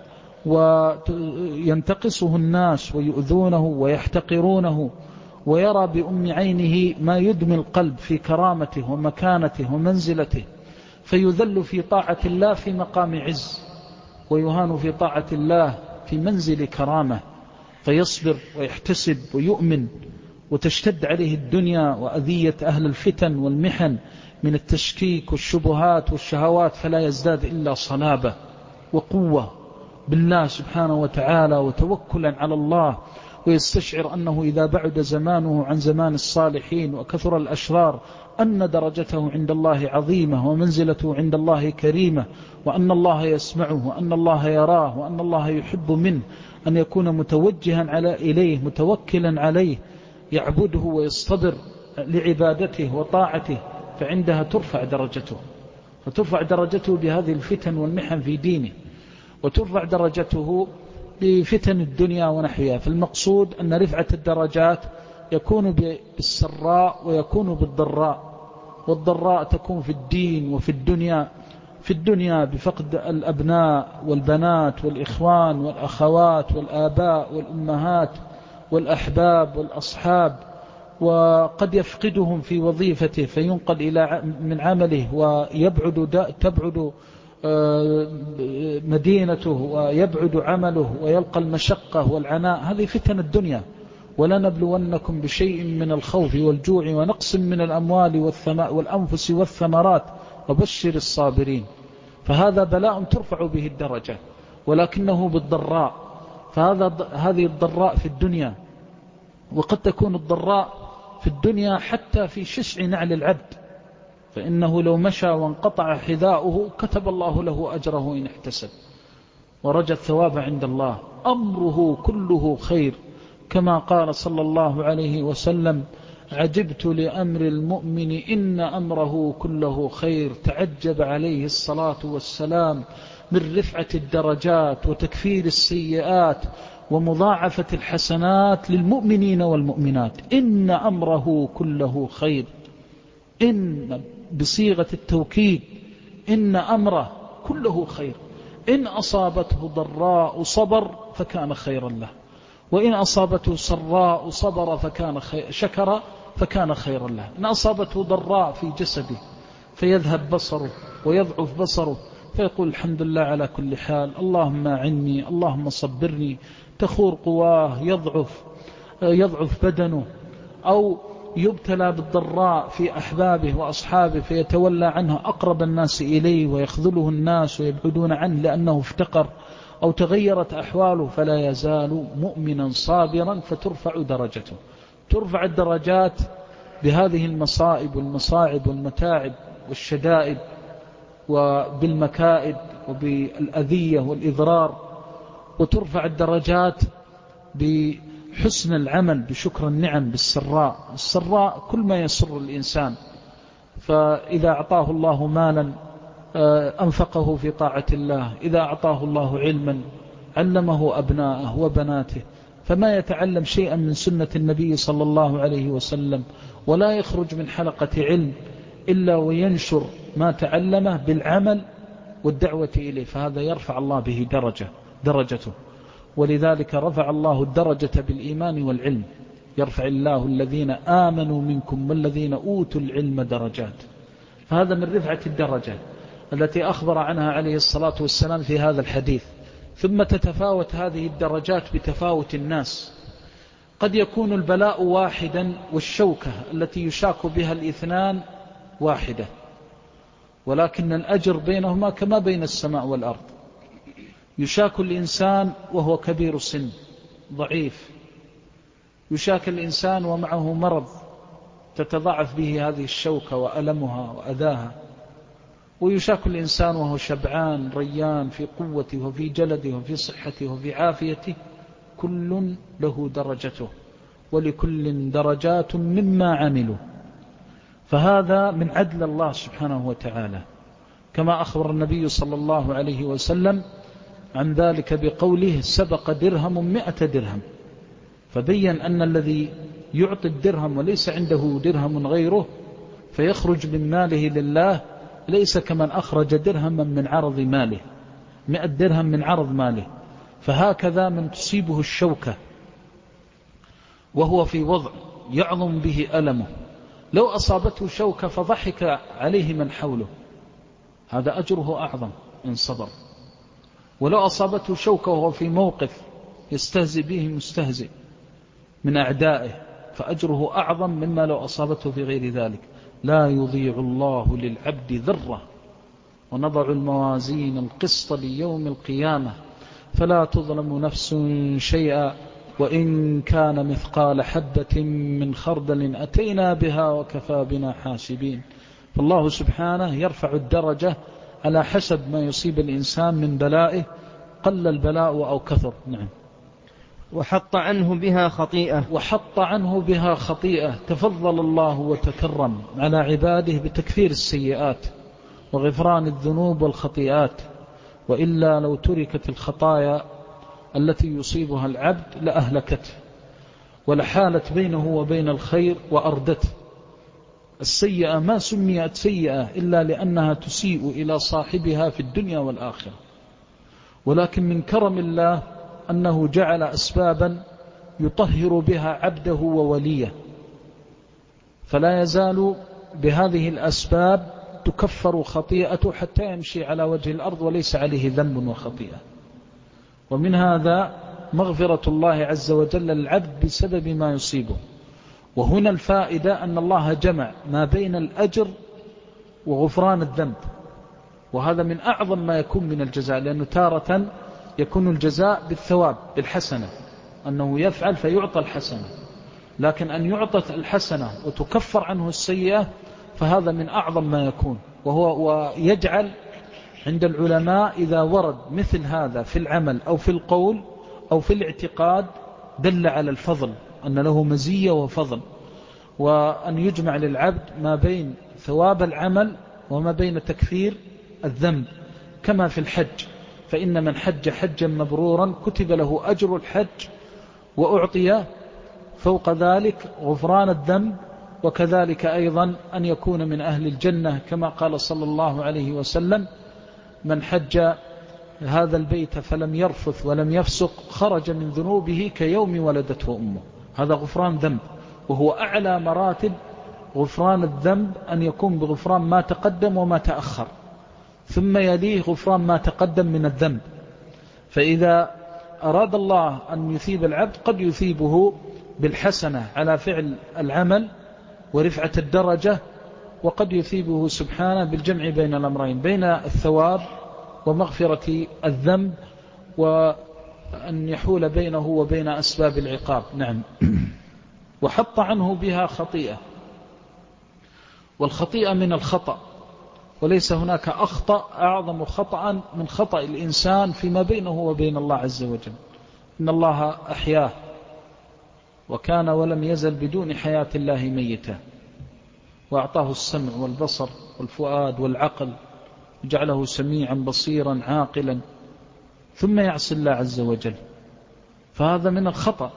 وينتقصه الناس ويؤذونه ويحتقرونه، ويرى بأم عينه ما يدمي القلب في كرامته ومكانته ومنزلته، فيذل في طاعة الله في مقام عز، ويهان في طاعة الله في منزل كرامة، فيصبر ويحتسب ويؤمن، وتشتد عليه الدنيا وأذية أهل الفتن والمحن من التشكيك والشبهات والشهوات، فلا يزداد إلا صلابة وقوة بالله سبحانه وتعالى وتوكلا على الله، ويستشعر أنه إذا بعد زمانه عن زمان الصالحين وكثر الأشرار أن درجته عند الله عظيمة ومنزلته عند الله كريمة، وأن الله يسمعه وأن الله يراه وأن الله يحب منه أن يكون متوجها إليه متوكلا عليه يعبده ويصطبر لعبادته وطاعته، فعندها ترفع درجته بهذه الفتن والمحن في دينه، وترفع درجته بفتن الدنيا ونحوها. فالمقصود أن رفعة الدرجات يكون بالسراء ويكون بالضراء، والضراء تكون في الدين وفي الدنيا. في الدنيا بفقد الأبناء والبنات والإخوان والأخوات والآباء والأمهات والأحباب والأصحاب، وقد يفقدهم في وظيفته فينقل من عمله تبعد مدينته ويبعد عمله ويلقى المشقة والعناء. هذه فتن الدنيا. ولنبلونكم بشيء من الخوف والجوع ونقص من الأموال والأنفس والثمرات وبشر الصابرين. فهذا بلاء ترفع به الدرجة، ولكنه بالضراء. هذه الضراء في الدنيا، وقد تكون الضراء في الدنيا حتى في شسع نعل العبد، فإنه لو مشى وانقطع حذاؤه كتب الله له أجره إن احتسب ورجى الثواب عند الله. أمره كله خير، كما قال صلى الله عليه وسلم: عجبت لأمر المؤمن إن أمره كله خير. تعجب عليه الصلاة والسلام من رفعة الدرجات وتكفير السيئات ومضاعفة الحسنات للمؤمنين والمؤمنات. إن أمره كله خير، إن بصيغة التوكيد، إن أمره كله خير. إن أصابته ضراء صبر فكان خيرا له، وإن أصابته سراء صبر شكر فكان خيرا له. إن أصابته ضراء في جسده فيذهب بصره ويضعف بصره فيقول الحمد لله على كل حال، اللهم أعني، اللهم صبرني. تخور قواه، يضعف بدنه، أو يبتلى بالضراء في أحبابه وأصحابه فيتولى عنه أقرب الناس إليه ويخذله الناس ويبعدون عنه لأنه افتقر أو تغيرت أحواله، فلا يزال مؤمنا صابرا فترفع درجته. ترفع الدرجات بهذه المصائب والمصاعب والمتاعب والشدائد وبالمكائد وبالأذية والإضرار، وترفع الدرجات بحسن العمل بشكر النعم بالسراء. السراء كل ما يسر الإنسان، فإذا أعطاه الله مالا أنفقه في طاعة الله، إذا أعطاه الله علما علمه أبناءه وبناته، فما يتعلم شيئا من سنة النبي صلى الله عليه وسلم ولا يخرج من حلقة علم إلا وينشر ما تعلمه بالعمل والدعوة إليه، فهذا يرفع الله به درجته. ولذلك رفع الله الدرجة بالإيمان والعلم. يرفع الله الذين آمنوا منكم والذين أوتوا العلم درجات. فهذا من رفعة الدرجات التي أخبر عنها عليه الصلاة والسلام في هذا الحديث. ثم تتفاوت هذه الدرجات بتفاوت الناس. قد يكون البلاء واحدا والشوكة التي يشاك بها الاثنان واحدة، ولكن الأجر بينهما كما بين السماء والأرض. يشاك الإنسان وهو كبير السن ضعيف، يشاك الإنسان ومعه مرض تتضاعف به هذه الشوكة وألمها وأذاها، ويشاك الإنسان وهو شبعان ريان في قوته وفي جلده وفي صحته وفي عافيته. كل له درجته ولكل درجات مما عملوا. فهذا من عدل الله سبحانه وتعالى، كما أخبر النبي صلى الله عليه وسلم عن ذلك بقوله سبق درهم 100 درهم، فبين أن الذي يعطي الدرهم وليس عنده درهم غيره فيخرج من ماله لله ليس كمن أخرج درهما من عرض ماله، 100 درهم من عرض ماله. فهكذا من تصيبه الشوكة وهو في وضع يعظم به ألمه، لو أصابته شوكة فضحك عليه من حوله هذا أجره أعظم إن صبر، ولو أصابته شوكة وهو في موقف يستهزئ به مستهزئ من أعدائه فأجره أعظم مما لو أصابته في غير ذلك. لا يضيع الله للعبد ذرة ونضع الموازين القسط ليوم القيامة فلا تظلم نفس شيئا وإن كان مثقال حبة من خردل أتينا بها وكفى بنا حاسبين. فالله سبحانه يرفع الدرجة على حسب ما يصيب الإنسان من بلائه، قل البلاء أو كثر. نعم. وحط عنه بها خطيئة. تفضل الله وتكرم على عباده بتكفير السيئات وغفران الذنوب والخطيئات، وإلا لو تركت الخطايا التي يصيبها العبد لأهلكته ولحالت بينه وبين الخير وأردته. السيئة ما سميت سيئة إلا لأنها تسيء إلى صاحبها في الدنيا والآخرة، ولكن من كرم الله أنه جعل أسبابا يطهر بها عبده ووليه، فلا يزال بهذه الأسباب تكفر خطيئته حتى يمشي على وجه الأرض وليس عليه ذنب وخطيئة. ومن هذا مغفرة الله عز وجل للعبد بسبب ما يصيبه. وهنا الفائدة أن الله جمع ما بين الأجر وغفران الذنب، وهذا من أعظم ما يكون من الجزاء، لأنه تارة يكون الجزاء بالثواب بالحسنة، أنه يفعل فيعطى الحسنة، لكن أن يعطى الحسنة وتكفر عنه السيئة فهذا من أعظم ما يكون. ويجعل عند العلماء إذا ورد مثل هذا في العمل أو في القول أو في الاعتقاد دل على الفضل، أن له مزية وفضل. وأن يجمع للعبد ما بين ثواب العمل وما بين تكفير الذنب، كما في الحج، فإن من حج حجا مبرورا كتب له أجر الحج وأعطي فوق ذلك غفران الذنب، وكذلك أيضا أن يكون من أهل الجنة، كما قال صلى الله عليه وسلم: من حج هذا البيت فلم يرفث ولم يفسق خرج من ذنوبه كيوم ولدته أمه. هذا غفران ذنب، وهو أعلى مراتب غفران الذنب، أن يكون بغفران ما تقدم وما تأخر، ثم يليه غفران ما تقدم من الذنب. فإذا أراد الله أن يثيب العبد قد يثيبه بالحسنة على فعل العمل ورفعة الدرجة، وقد يثيبه سبحانه بالجمع بين الأمرين، بين الثواب ومغفرة الذنب، وأن يحول بينه وبين أسباب العقاب. نعم. وحط عنه بها خطيئة، والخطيئة من الخطأ، وليس هناك أخطأ أعظم خطأ من خطأ الإنسان فيما بينه وبين الله عز وجل. إن الله أحياه وكان ولم يزل بدون حياة الله ميتا، وأعطاه السمع والبصر والفؤاد والعقل، وجعله سميعا بصيرا عاقلا، ثم يعصي الله عز وجل، فهذا من الخطأ.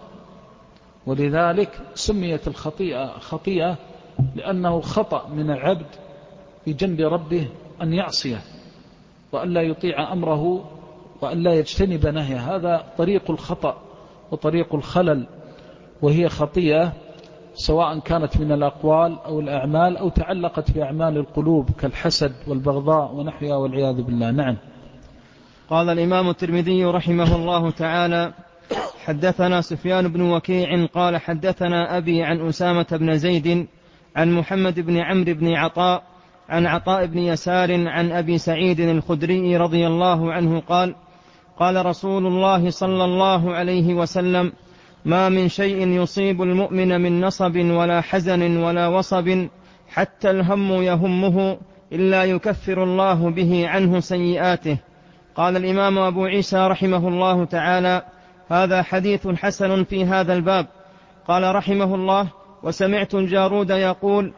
ولذلك سميت الخطيئة خطيئة، لأنه خطأ من العبد في جنب ربه أن يعصيه وأن لا يطيع أمره وأن لا يجتنب نهيه. هذا طريق الخطأ وطريق الخلل، وهي خطيئة سواء كانت من الأقوال أو الأعمال أو تعلقت بأعمال القلوب كالحسد والبغضاء ونحوها والعياذ بالله. نعم. قال الإمام الترمذي رحمه الله تعالى: حدثنا سفيان بن وكيع قال حدثنا أبي عن أسامة بن زيد عن محمد بن عمرو بن عطاء عن عطاء بن يسار عن أبي سعيد الخدري رضي الله عنه قال: قال رسول الله صلى الله عليه وسلم: ما من شيء يصيب المؤمن من نصب ولا حزن ولا وصب حتى الهم يهمه إلا يكفر الله به عنه سيئاته. قال الإمام أبو عيسى رحمه الله تعالى: هذا حديث حسن في هذا الباب. قال رحمه الله: وسمعت الجارود يقول: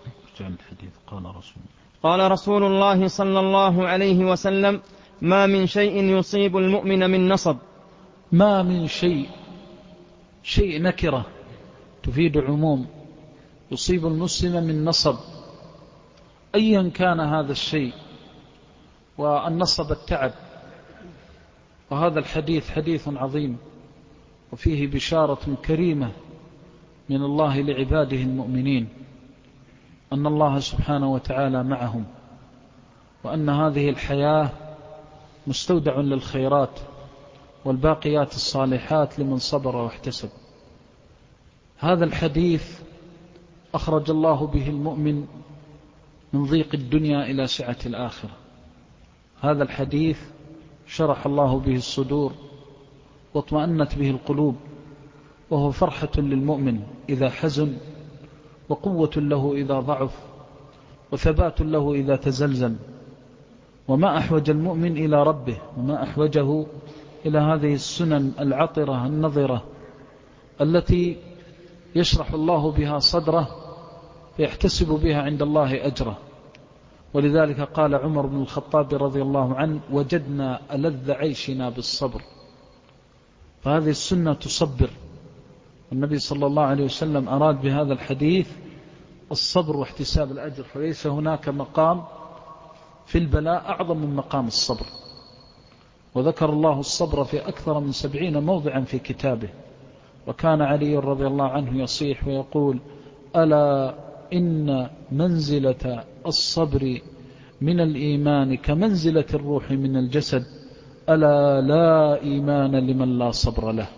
قال رسول الله صلى الله عليه وسلم: ما من شيء يصيب المؤمن من نصب. ما من شيء نكرة تفيد عموم، يصيب المسلم من نصب أيا كان هذا الشيء، والنصب التعب. وهذا الحديث حديث عظيم، وفيه بشارة كريمة من الله لعباده المؤمنين، أن الله سبحانه وتعالى معهم، وأن هذه الحياة مستودع للخيرات والباقيات الصالحات لمن صبر واحتسب. هذا الحديث أخرج الله به المؤمن من ضيق الدنيا إلى سعة الآخرة. هذا الحديث شرح الله به الصدور واطمأنت به القلوب، وهو فرحة للمؤمن إذا حزن، وقوة له إذا ضعف، وثبات له إذا تزلزل. وما أحوج المؤمن إلى ربه، وما أحوجه إلى هذه السنن العطرة النظرة التي يشرح الله بها صدره فيحتسب بها عند الله أجره. ولذلك قال عمر بن الخطاب رضي الله عنه: وجدنا ألذ عيشنا بالصبر. فهذه السنة تصبر، والنبي صلى الله عليه وسلم أراد بهذا الحديث الصبر واحتساب الأجر، فليس هناك مقام في البلاء أعظم من مقام الصبر. وذكر الله الصبر في أكثر من 70 موضعا في كتابه. وكان علي رضي الله عنه يصيح ويقول: ألا إن منزلة الصبر من الإيمان كمنزلة الروح من الجسد، ألا لا إيمان لمن لا صبر له.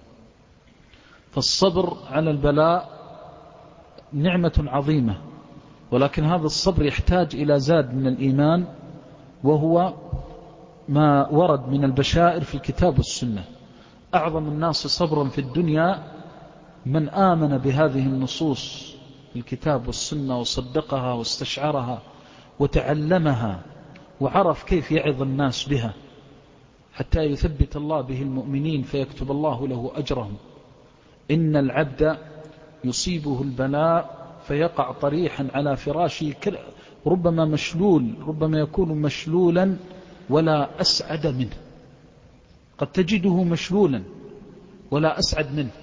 فالصبر على البلاء نعمة عظيمة، ولكن هذا الصبر يحتاج إلى زاد من الإيمان، وهو ما ورد من البشائر في الكتاب والسنة. أعظم الناس صبرا في الدنيا من آمن بهذه النصوص الكتاب والسنة وصدقها واستشعرها وتعلمها وعرف كيف يعظ الناس بها، حتى يثبت الله به المؤمنين فيكتب الله له أجرهم. إن العبد يصيبه البلاء فيقع طريحا على فراشه ربما مشلول، ربما يكون مشلولا ولا أسعد منه. قد تجده مشلولا ولا أسعد منه،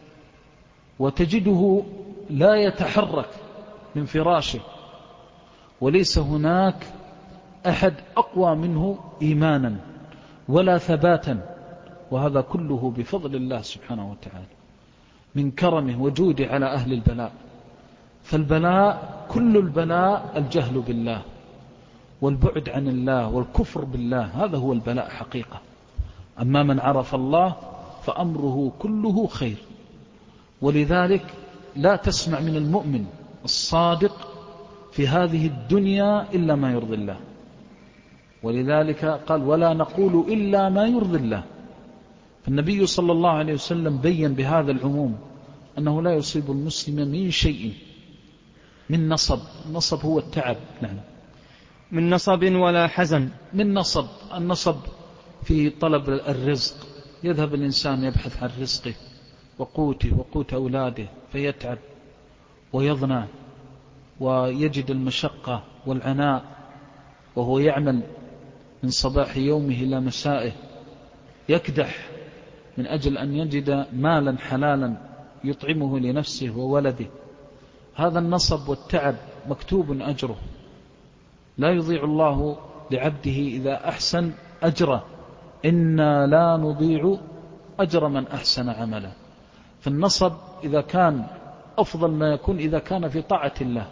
وتجده لا يتحرك من فراشه، وليس هناك أحد أقوى منه إيمانا ولا ثباتا، وهذا كله بفضل الله سبحانه وتعالى من كرمه وجوده على أهل البلاء. فالبلاء كل البلاء الجهل بالله والبعد عن الله والكفر بالله، هذا هو البلاء حقيقة. أما من عرف الله فأمره كله خير. ولذلك لا تسمع من المؤمن الصادق في هذه الدنيا إلا ما يرضي الله، ولذلك قال ولا نقول إلا ما يرضي الله. فالنبي صلى الله عليه وسلم بين بهذا العموم أنه لا يصيب المسلم من شيء من نصب. النصب هو التعب، نعم، من نصب ولا حزن. من نصب، النصب في طلب الرزق، يذهب الإنسان يبحث عن رزقه وقوته وقوت أولاده، فيتعب ويضنى ويجد المشقة والعناء، وهو يعمل من صباح يومه إلى مسائه، يكدح من أجل أن يجد مالا حلالا يطعمه لنفسه وولده. هذا النصب والتعب مكتوب أجره، لا يضيع الله لعبده إذا أحسن أجره، إنا لا نضيع أجر من أحسن عملا. فالنصب إذا كان أفضل ما يكون إذا كان في طاعة الله.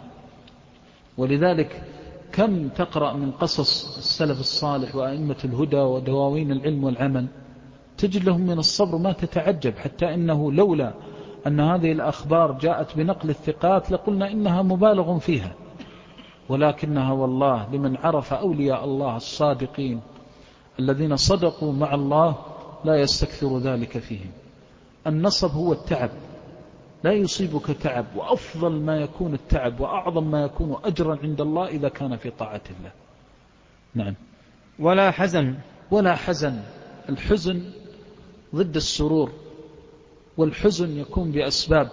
ولذلك كم تقرأ من قصص السلف الصالح وأئمة الهدى ودواوين العلم والعمل، تجد لهم من الصبر ما تتعجب، حتى إنه لولا أن هذه الأخبار جاءت بنقل الثقات لقلنا إنها مبالغ فيها، ولكنها والله لمن عرف أولياء الله الصادقين الذين صدقوا مع الله لا يستكثر ذلك فيهم. النصب هو التعب، لا يصيبك تعب، وأفضل ما يكون التعب وأعظم ما يكون أجرا عند الله إذا كان في طاعة الله. نعم. ولا حزن. ولا حزن، الحزن ضد السرور، والحزن يكون بأسباب،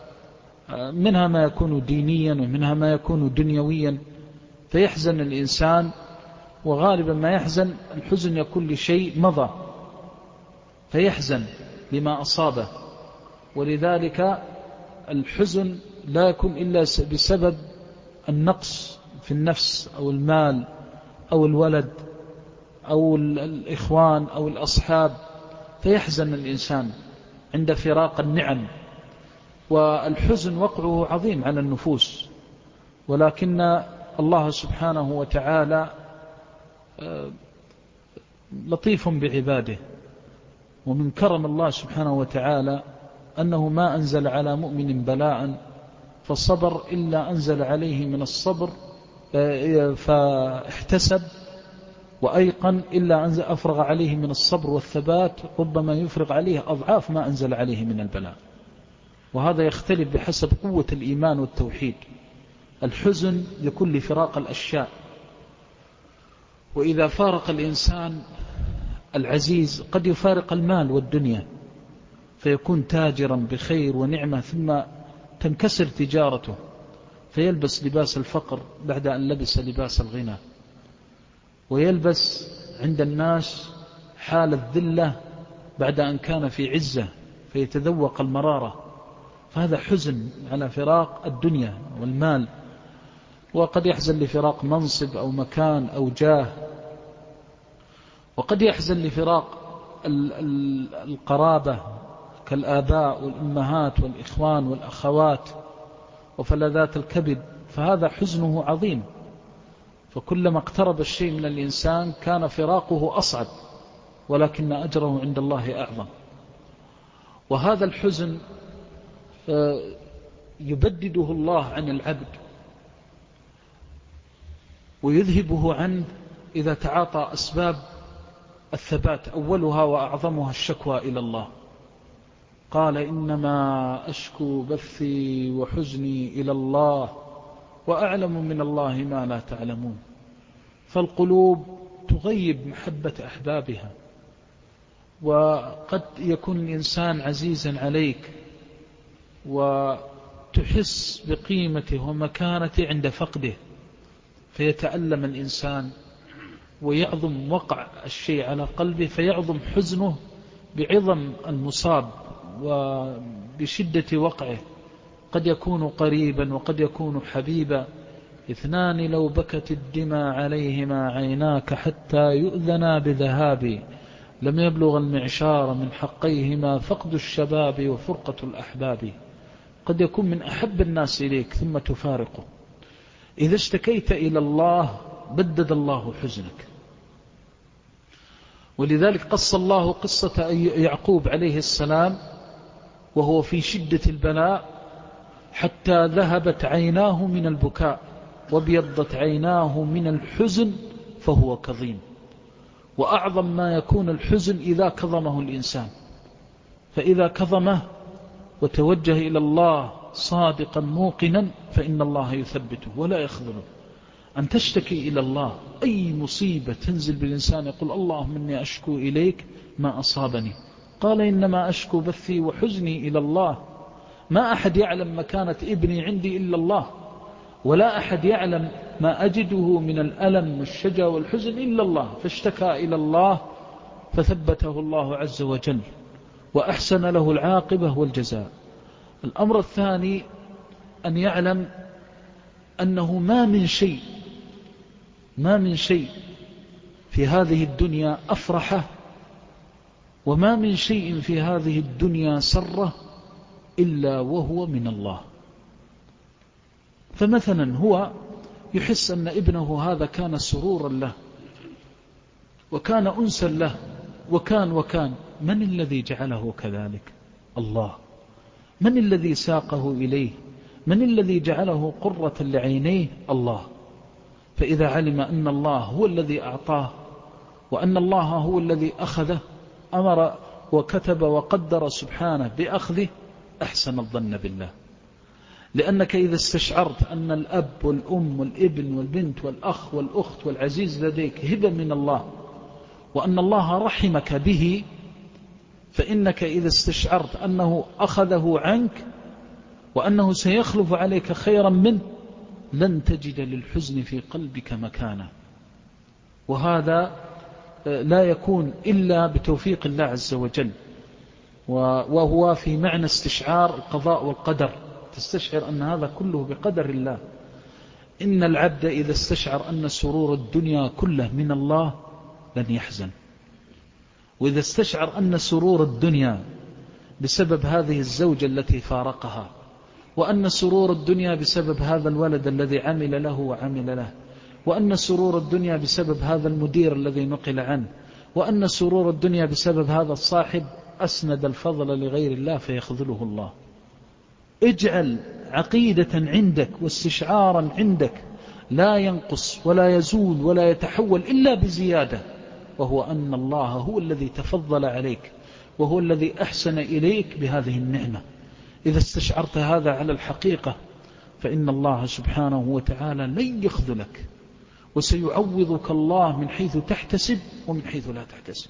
منها ما يكون دينيا ومنها ما يكون دنيويا، فيحزن الإنسان، وغالبا ما يحزن الحزن يكون لشيء مضى فيحزن لما أصابه. ولذلك الحزن لا يكون إلا بسبب النقص في النفس أو المال أو الولد أو الإخوان أو الأصحاب، فيحزن الإنسان عند فراق النعم. والحزن وقعه عظيم على النفوس، ولكن الله سبحانه وتعالى لطيف بعباده. ومن كرم الله سبحانه وتعالى أنه ما أنزل على مؤمن بلاء فصبر إلا أنزل عليه من الصبر فاحتسب وأيقن إلا أنزل أفرغ عليه من الصبر والثبات، ربما يفرغ عليه أضعاف ما أنزل عليه من البلاء. وهذا يختلف بحسب قوة الإيمان والتوحيد. الحزن يكون لفراق الأشياء، وإذا فارق الإنسان العزيز قد يفارق المال والدنيا، فيكون تاجرا بخير ونعمة ثم تنكسر تجارته، فيلبس لباس الفقر بعد أن لبس لباس الغنى، ويلبس عند الناس حال الذلة بعد أن كان في عزة، فيتذوق المرارة. فهذا حزن على فراق الدنيا والمال. وقد يحزن لفراق منصب أو مكان أو جاه، وقد يحزن لفراق القرابة كالآباء والأمهات والإخوان والأخوات وفلذات الكبد، فهذا حزنه عظيم. فكلما اقترب الشيء من الإنسان كان فراقه أصعب، ولكن أجره عند الله أعظم. وهذا الحزن يبدده الله عن العبد ويذهبه عنه إذا تعاطى أسباب الثبات، أولها وأعظمها الشكوى إلى الله. قال إنما أشكو بثي وحزني إلى الله وأعلم من الله ما لا تعلمون. فالقلوب تغيب محبة أحبابها، وقد يكون الإنسان عزيزا عليك تحس بقيمته ومكانته عند فقده، فيتألم الإنسان ويعظم وقع الشيء على قلبه، فيعظم حزنه بعظم المصاب وبشدة وقعه. قد يكون قريبا وقد يكون حبيبا. اثنان لو بكت الدمى عليهما عيناك حتى يؤذنا بذهاب، لم يبلغ المعشار من حقيهما فقد الشباب وفرقة الأحباب. قد يكون من أحب الناس إليك ثم تفارقه. إذا اشتكيت إلى الله بدد الله حزنك. ولذلك قص الله قصة يعقوب عليه السلام وهو في شدة البلاء حتى ذهبت عيناه من البكاء وابيضت عيناه من الحزن فهو كظيم. وأعظم ما يكون الحزن إذا كظمه الإنسان، فإذا كظمه وتوجه إلى الله صادقا موقنا فإن الله يثبته ولا يخذله. أن تشتكي إلى الله أي مصيبة تنزل بالإنسان يقول اللهم إني أشكو إليك ما أصابني. قال إنما أشكو بثي وحزني إلى الله. ما أحد يعلم مكانة ابني عندي إلا الله، ولا أحد يعلم ما أجده من الألم والشجا والحزن إلا الله. فاشتكى إلى الله فثبته الله عز وجل وأحسن له العاقبة والجزاء. الأمر الثاني أن يعلم أنه ما من شيء في هذه الدنيا أفرحه، وما من شيء في هذه الدنيا سره إلا وهو من الله. فمثلا هو يحس أن ابنه هذا كان سرورا له وكان أنسا له وكان من الذي جعله كذلك؟ الله. من الذي ساقه إليه؟ من الذي جعله قرة لعينيه؟ الله. فإذا علم أن الله هو الذي أعطاه وأن الله هو الذي أخذه، أمر وكتب وقدر سبحانه بأخذه، أحسن الظن بالله. لأنك إذا استشعرت أن الأب والأم والابن والبنت والأخ والأخت والعزيز لديك هبة من الله، وأن الله رحمك به، فإنك إذا استشعرت أنه أخذه عنك وأنه سيخلف عليك خيرا منه لن تجد للحزن في قلبك مكانا. وهذا لا يكون إلا بتوفيق الله عز وجل، وهو في معنى استشعار القضاء والقدر. تستشعر أن هذا كله بقدر الله. إن العبد إذا استشعر أن سرور الدنيا كله من الله لن يحزن. وإذا استشعر أن سرور الدنيا بسبب هذه الزوجة التي فارقها، وأن سرور الدنيا بسبب هذا الولد الذي عمل له وعمل له، وأن سرور الدنيا بسبب هذا المدير الذي نقل عنه، وأن سرور الدنيا بسبب هذا الصاحب، أسند الفضل لغير الله فيخذله الله. اجعل عقيدة عندك واستشعارا عندك لا ينقص ولا يزول ولا يتحول إلا بزيادة، وهو أن الله هو الذي تفضل عليك وهو الذي أحسن إليك بهذه النعمة. إذا استشعرت هذا على الحقيقة فإن الله سبحانه وتعالى لن يخذلك، وسيعوضك الله من حيث تحتسب ومن حيث لا تحتسب.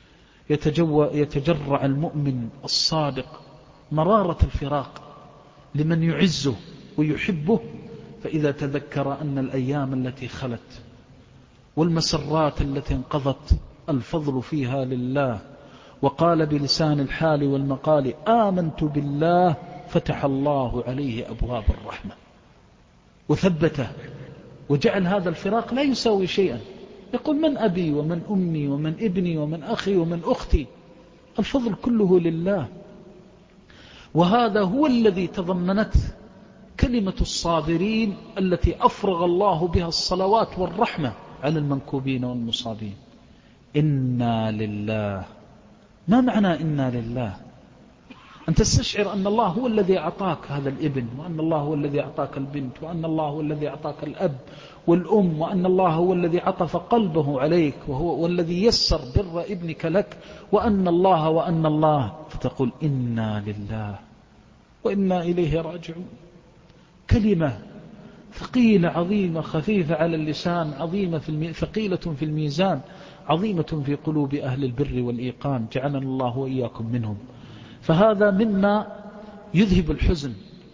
يتجرع المؤمن الصادق مرارة الفراق لمن يعزه ويحبه، فإذا تذكر أن الأيام التي خلت والمسرات التي انقضت الفضل فيها لله، وقال بلسان الحال والمقال آمنت بالله فتح الله عليه أبواب الرحمة وثبته، وجعل هذا الفراق لا يساوي شيئا. يقول من أبي ومن أمي ومن ابني ومن أخي ومن أختي، الفضل كله لله. وهذا هو الذي تضمنت كلمة الصابرين التي أفرغ الله بها الصلوات والرحمة على المنكوبين والمصابين. إنا لله. ما معنى إنا لله؟ أن تستشعر أن الله هو الذي أعطاك هذا الابن، وأن الله هو الذي أعطاك البنت، وأن الله هو الذي أعطاك الأب والأم، وأن الله هو الذي عطف قلبه عليك وهو الذي يسر بر ابنك لك، وأن الله فتقول إنا لله وإنا إليه راجعون. كلمة ثقيلة عظيمة خفيفة على اللسان، عظيمة ثقيلة في الميزان، عظيمة في قلوب أهل البر والإيقان، جعلنا الله وإياكم منهم. فهذا مما يذهب الحزن.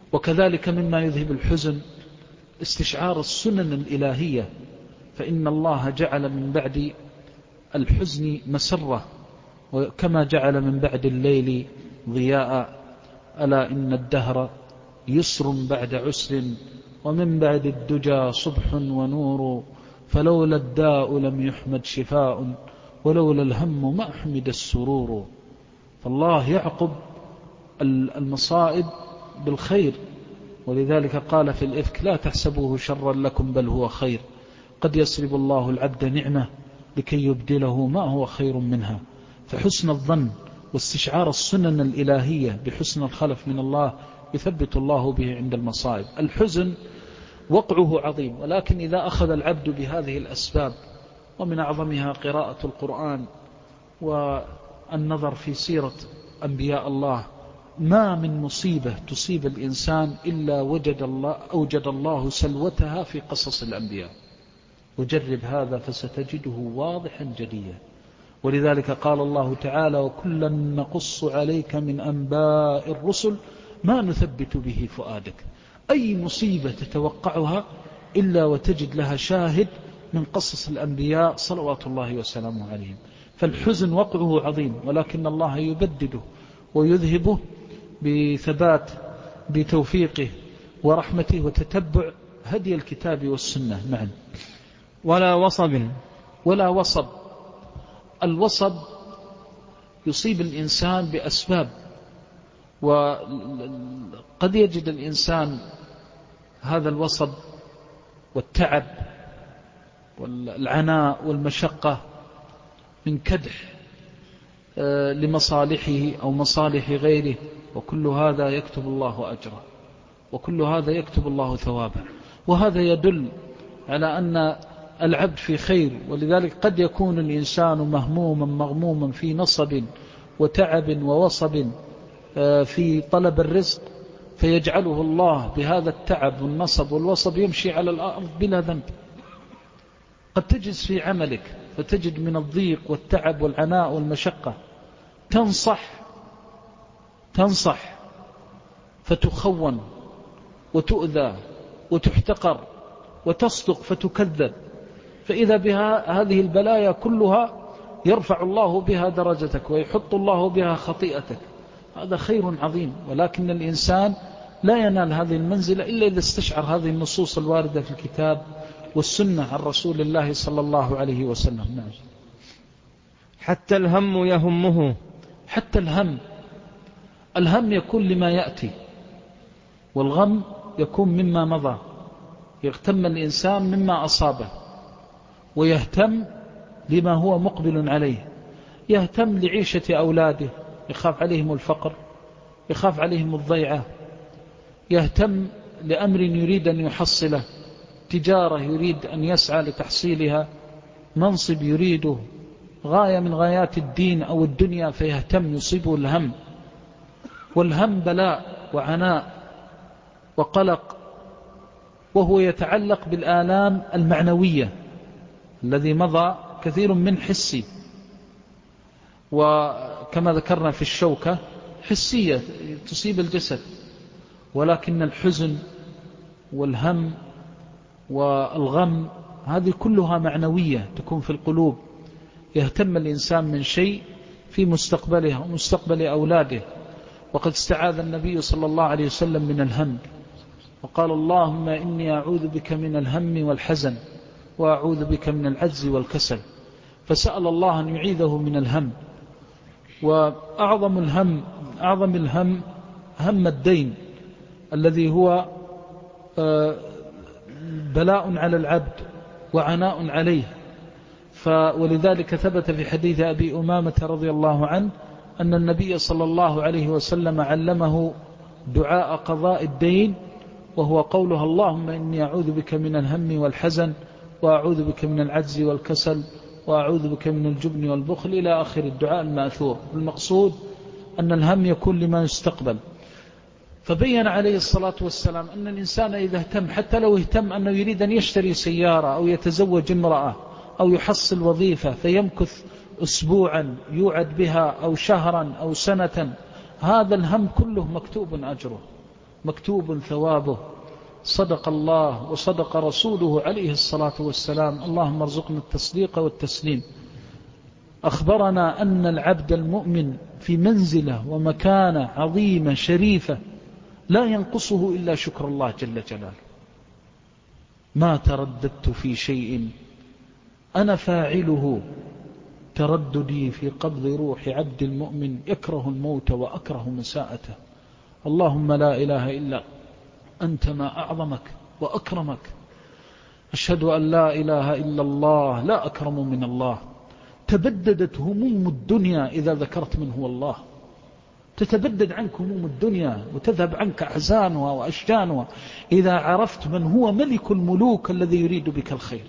وكذلك مما يذهب الحزن استشعار السنن الإلهية، فإن الله جعل من بعد الحزن مسرة، وكما جعل من بعد الليل ضياء. ألا إن الدهر يسر بعد عسر، ومن بعد الدجى صبح ونور، فلولا الداء لم يحمد شفاء، ولولا الهم ما أحمد السرور. فالله يعقب المصائب بالخير، ولذلك قال في الإفك: لا تحسبوه شرا لكم بل هو خير، قد يسلب الله العبد نعمة لكي يبدله ما هو خير منها. فحسن الظن واستشعار السنن الإلهية بحسن الخلف من الله يثبت الله به عند المصائب. الحزن وقعه عظيم، ولكن إذا أخذ العبد بهذه الأسباب، ومن أعظمها قراءة القرآن والنظر في سيرة أنبياء الله، ما من مصيبة تصيب الإنسان إلا أوجد الله سلوتها في قصص الأنبياء. وجرب هذا فستجده واضحا جليا. ولذلك قال الله تعالى: وكلا نقص عليك من أنباء الرسل ما نثبت به فؤادك. أي مصيبة تتوقعها إلا وتجد لها شاهد من قصص الأنبياء صلوات الله وسلامه عليهم. فالحزن وقعه عظيم، ولكن الله يبدده ويذهبه بثبات بتوفيقه ورحمته وتتبع هدي الكتاب والسنة. معا. ولا وصب. الوصب يصيب الإنسان بأسباب، وقد يجد الإنسان هذا الوصب والتعب والعناء والمشقة من كدح لمصالحه أو مصالح غيره، وكل هذا يكتب الله أجره، وكل هذا يكتب الله ثوابه. وهذا يدل على أن العبد في خير. ولذلك قد يكون الإنسان مهموما مغموما في نصب وتعب ووصب في طلب الرزق، فيجعله الله بهذا التعب والنصب والوصب يمشي على الأرض بلا ذنب. قد تجلس في عملك فتجد من الضيق والتعب والعناء والمشقة تنصح فتخون وتؤذى وتحتقر، وتصدق فتكذب، فإذا بها هذه البلايا كلها يرفع الله بها درجتك ويحط الله بها خطيئتك. هذا خير عظيم، ولكن الإنسان لا ينال هذه المنزلة إلا إذا استشعر هذه النصوص الواردة في الكتاب والسنة عن رسول الله صلى الله عليه وسلم. نعم. حتى الهم يهمه. حتى الهم يكون لما يأتي، والغم يكون مما مضى. يغتم الإنسان مما أصابه، ويهتم لما هو مقبل عليه. يهتم لعيشة أولاده، يخاف عليهم الفقر، يخاف عليهم الضيعة. يهتم لأمر يريد أن يحصله، تجارة يريد أن يسعى لتحصيلها، منصب يريده، غاية من غايات الدين أو الدنيا، فيهتم، يصيبه الهم. والهم بلاء وعناء وقلق، وهو يتعلق بالآلام المعنوية الذي مضى كثير من حسي، وكما ذكرنا في الشوكة حسية تصيب الجسد، ولكن الحزن والهم والغم هذه كلها معنوية تكون في القلوب. يهتم الإنسان من شيء في مستقبله ومستقبل أولاده. وقد استعاذ النبي صلى الله عليه وسلم من الهم، وقال: اللهم إني أعوذ بك من الهم والحزن، وأعوذ بك من العجز والكسل. فسأل الله أن يعيذه من الهم. وأعظم الهم هم الدين، الذي هو بلاء على العبد وعناء عليه. ولذلك ثبت في حديث أبي أمامة رضي الله عنه أن النبي صلى الله عليه وسلم علمه دعاء قضاء الدين، وهو قولها: اللهم إني أعوذ بك من الهم والحزن، وأعوذ بك من العجز والكسل، وأعوذ بك من الجبن والبخل، إلى آخر الدعاء المأثور. المقصود أن الهم يكون لما يستقبل. فبين عليه الصلاة والسلام أن الإنسان إذا اهتم، حتى لو اهتم أنه يريد أن يشتري سيارة أو يتزوج امرأة أو يحصل وظيفة فيمكث أسبوعا يوعد بها أو شهرا أو سنة، هذا الهم كله مكتوب أجره، مكتوب ثوابه. صدق الله وصدق رسوله عليه الصلاة والسلام. اللهم ارزقنا التصديق والتسليم. أخبرنا أن العبد المؤمن في منزلة ومكانة عظيمة شريفة لا ينقصه إلا شكر الله جل جلاله. ما ترددت في شيء أنا فاعله ترددي في قبض روح عبد المؤمن يكره الموت وأكره مساءته. اللهم لا إله إلا أنت ما أعظمك وأكرمك. أشهد أن لا إله إلا الله لا أكرم من الله. تبددت هموم الدنيا إذا ذكرت من هو الله. تتبدد عنك هموم الدنيا وتذهب عنك أحزانها وأشجانها إذا عرفت من هو ملك الملوك الذي يريد بك الخير.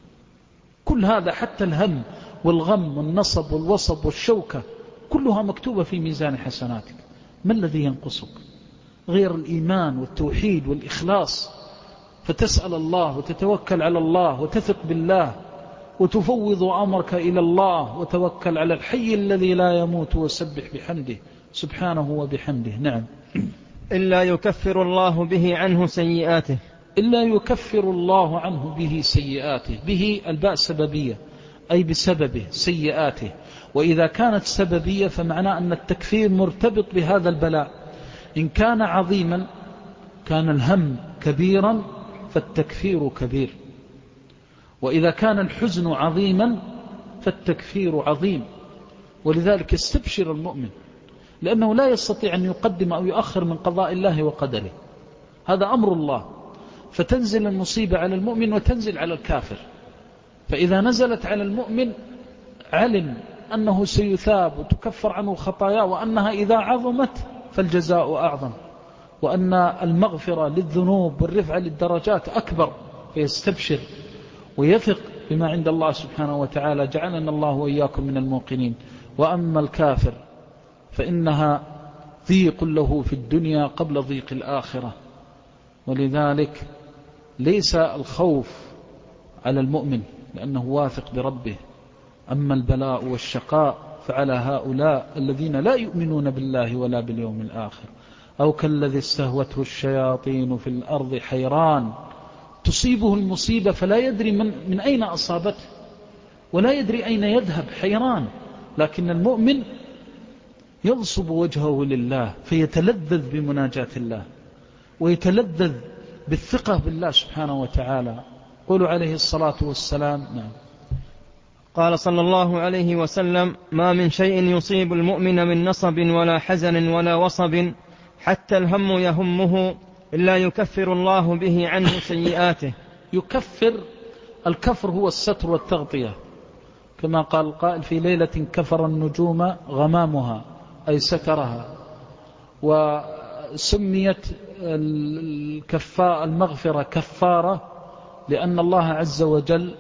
كل هذا حتى الهم والغم والنصب والوصب والشوكة كلها مكتوبة في ميزان حسناتك. ما الذي ينقصك غير الإيمان والتوحيد والإخلاص؟ فتسأل الله وتتوكل على الله وتثق بالله وتفوض أمرك إلى الله وتوكل على الحي الذي لا يموت وسبح بحمده سبحانه وبحمده. نعم. إلا يكفر الله به عنه سيئاته. إلا يكفر الله عنه به سيئاته. به الباء سببية أي بسببه سيئاته. وإذا كانت سببية فمعناه أن التكفير مرتبط بهذا البلاء. إن كان عظيما كان الهم كبيرا فالتكفير كبير. وإذا كان الحزن عظيما فالتكفير عظيم. ولذلك استبشر المؤمن لأنه لا يستطيع أن يقدم أو يؤخر من قضاء الله وقدره. هذا أمر الله. فتنزل المصيبة على المؤمن وتنزل على الكافر. فإذا نزلت على المؤمن علم أنه سيثاب وتكفر عنه خطاياه وأنها إذا عظمت فالجزاء أعظم وأن المغفرة للذنوب والرفع للدرجات أكبر. فيستبشر ويثق بما عند الله سبحانه وتعالى. جعلنا الله وإياكم من الموقنين. وأما الكافر فإنها ضيق له في الدنيا قبل ضيق الآخرة. ولذلك ليس الخوف على المؤمن لأنه واثق بربه. أما البلاء والشقاء فعلى هؤلاء الذين لا يؤمنون بالله ولا باليوم الآخر. أو كالذي استهوته الشياطين في الأرض حيران تصيبه المصيبة فلا يدري من أين أصابته ولا يدري أين يذهب حيران. لكن المؤمن ينصب وجهه لله فيتلذذ بمناجاة الله ويتلذذ بالثقة بالله سبحانه وتعالى. قولوا عليه الصلاة والسلام. نعم. قال صلى الله عليه وسلم: ما من شيء يصيب المؤمن من نصب ولا حزن ولا وصب حتى الهم يهمه إلا يكفر الله به عنه سيئاته. يكفر. الكفر هو الستر والتغطية كما قال القائل: في ليلة كفر النجوم غمامها أي سترها. وسميت المغفرة كفارة لأن الله عز وجل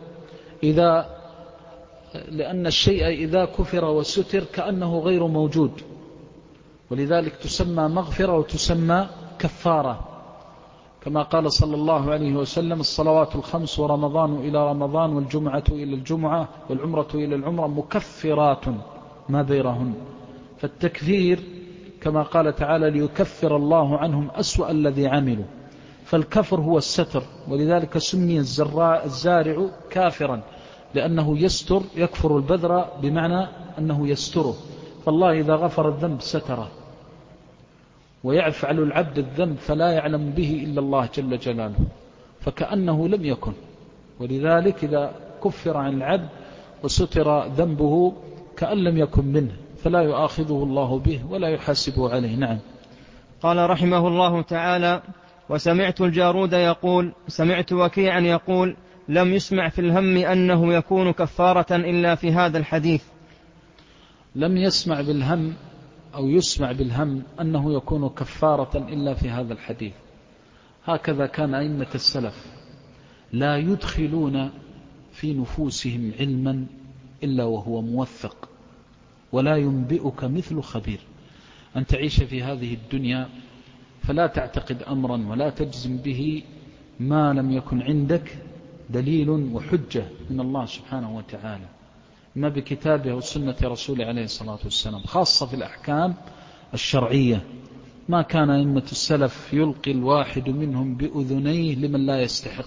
لأن الشيء إذا كفر وستر كأنه غير موجود. ولذلك تسمى مغفرة وتسمى كفارة. كما قال صلى الله عليه وسلم: الصلوات الخمس ورمضان إلى رمضان والجمعة إلى الجمعة والعمرة إلى العمرة مكفرات ما بينهن. فالتكفير كما قال تعالى: ليكفر الله عنهم أسوأ الذي عملوا. فالكفر هو الستر. ولذلك سمي الزارع كافرا لأنه يستر، يكفر البذر بمعنى أنه يستره. فالله إذا غفر الذنب ستره. ويفعل العبد الذنب فلا يعلم به إلا الله جل جلاله فكأنه لم يكن. ولذلك إذا كفر عن العبد وستر ذنبه كأن لم يكن منه فلا يؤاخذه الله به ولا يحاسبه عليه. نعم. قال رحمه الله تعالى: وسمعت الجارود يقول: سمعت وكيعا يقول: لم يسمع في الهم أنه يكون كفارة إلا في هذا الحديث. لم يسمع بالهم أو يسمع بالهم أنه يكون كفارة إلا في هذا الحديث. هكذا كان أئمة السلف لا يدخلون في نفوسهم علما إلا وهو موثق ولا ينبئك مثل خبير. أن تعيش في هذه الدنيا فلا تعتقد أمرا ولا تجزم به ما لم يكن عندك دليل وحجة من الله سبحانه وتعالى، ما بكتابه وسنة رسوله عليه الصلاة والسلام، خاصة في الأحكام الشرعية. ما كان أئمة السلف يلقي الواحد منهم بأذنيه لمن لا يستحق.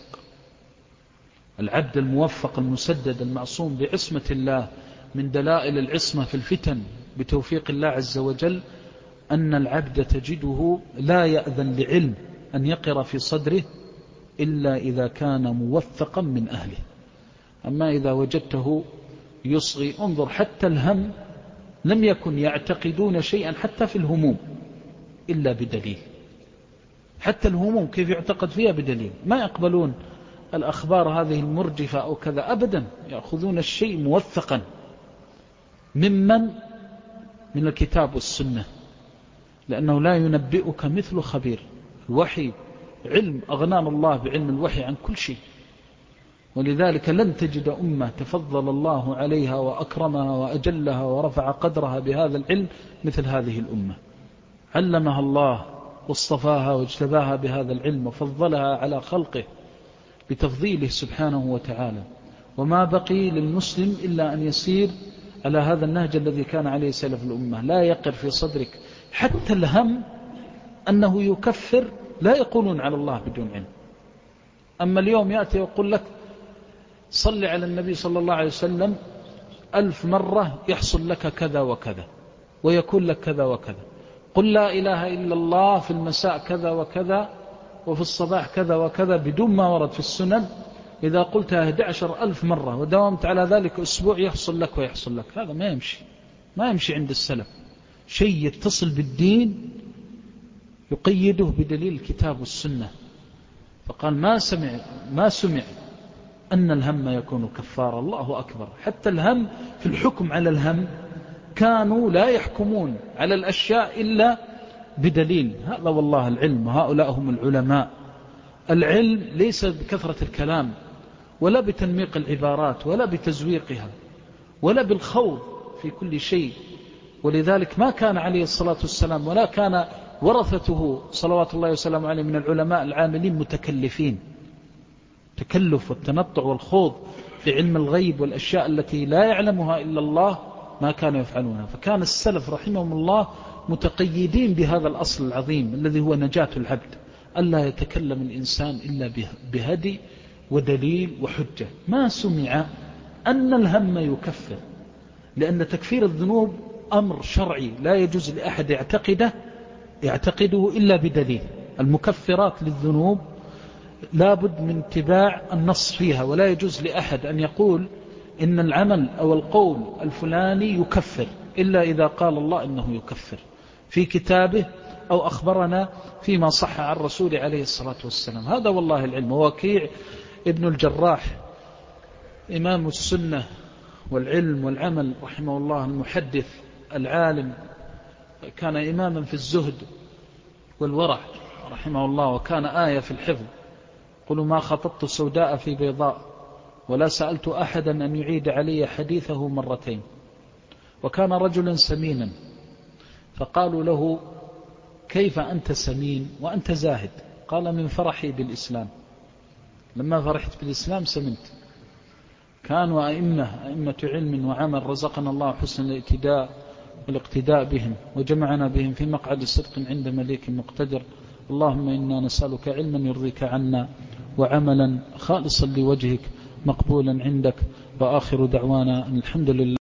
العبد الموفق المسدد المعصوم بعصمة الله، من دلائل العصمة في الفتن بتوفيق الله عز وجل أن العبد تجده لا يأذن لعلم أن يقر في صدره إلا إذا كان موثقا من أهله. أما إذا وجدته يصغي، انظر حتى الهم لم يكن يعتقدون شيئا حتى في الهموم إلا بدليل. حتى الهموم كيف يعتقد فيها؟ بدليل. ما يقبلون الأخبار هذه المرجفة أو كذا أبدا، يأخذون الشيء موثقا من الكتاب والسنة، لأنه لا ينبئك مثل خبير. الوحي علم، أغنانا الله بعلم الوحي عن كل شيء، ولذلك لن تجد أمة تفضل الله عليها وأكرمها وأجلها ورفع قدرها بهذا العلم مثل هذه الأمة. علمها الله واصطفاها واجتباها بهذا العلم وفضلها على خلقه بتفضيله سبحانه وتعالى. وما بقي للمسلم إلا أن يسير على هذا النهج الذي كان عليه سلف الأمة. لا يقر في صدرك حتى الهم أنه يكفر، لا يقولون على الله بدون علم. أما اليوم يأتي ويقول لك صل على النبي صلى الله عليه وسلم 1000 مرة يحصل لك كذا وكذا ويكون لك كذا وكذا. قل لا إله إلا الله في المساء كذا وكذا وفي الصباح كذا وكذا بدون ما ورد في السنن. إذا قلتها 11,000 مرة وداومت على ذلك أسبوع يحصل لك ويحصل لك. هذا ما يمشي عند السلف. شيء يتصل بالدين يقيده بدليل الكتاب والسنة. فقال ما سمع أن الهم يكون كفارا. الله أكبر. حتى الهم في الحكم على الهم كانوا لا يحكمون على الأشياء إلا بدليل. هذا والله العلم، وهؤلاء هم العلماء. العلم ليس بكثرة الكلام ولا بتنميق العبارات ولا بتزويقها ولا بالخوض في كل شيء. ولذلك ما كان عليه الصلاة والسلام ولا كان ورثته صلوات الله وسلامه عليه من العلماء العاملين متكلفين. التكلف والتنطع والخوض في علم الغيب والأشياء التي لا يعلمها إلا الله ما كانوا يفعلونها. فكان السلف رحمهم الله متقيدين بهذا الأصل العظيم الذي هو نجاة العبد، ألا يتكلم الإنسان إلا بهدي ودليل وحجة. ما سمع أن الهم يكفر، لأن تكفير الذنوب أمر شرعي لا يجوز لأحد يعتقده إلا بدليل. المكفرات للذنوب لابد من اتباع النص فيها، ولا يجوز لأحد أن يقول إن العمل أو القول الفلاني يكفر إلا إذا قال الله إنه يكفر في كتابه أو أخبرنا فيما صح عن الرسول عليه الصلاة والسلام. هذا والله العلم. وكيع ابن الجراح إمام السنة والعلم والعمل رحمه الله، المحدث العالم، كان إماما في الزهد والورع رحمه الله، وكان آية في الحفظ. قلوا ما خطبت سوداء في بيضاء ولا سألت أحدا أن يعيد علي حديثه مرتين. وكان رجلا سمينا، فقالوا له كيف أنت سمين وأنت زاهد؟ قال من فرحي بالإسلام، لما فرحت بالإسلام سمنت. كانوا أئمة علم وعمل، رزقنا الله حسن الاقتداء والاقتداء بهم، وجمعنا بهم في مقعد صدق عند مليك مقتدر. اللهم إنا نسألك علما يرضيك عنا وعملا خالصا لوجهك مقبولا عندك. وآخر دعوانا الحمد لله.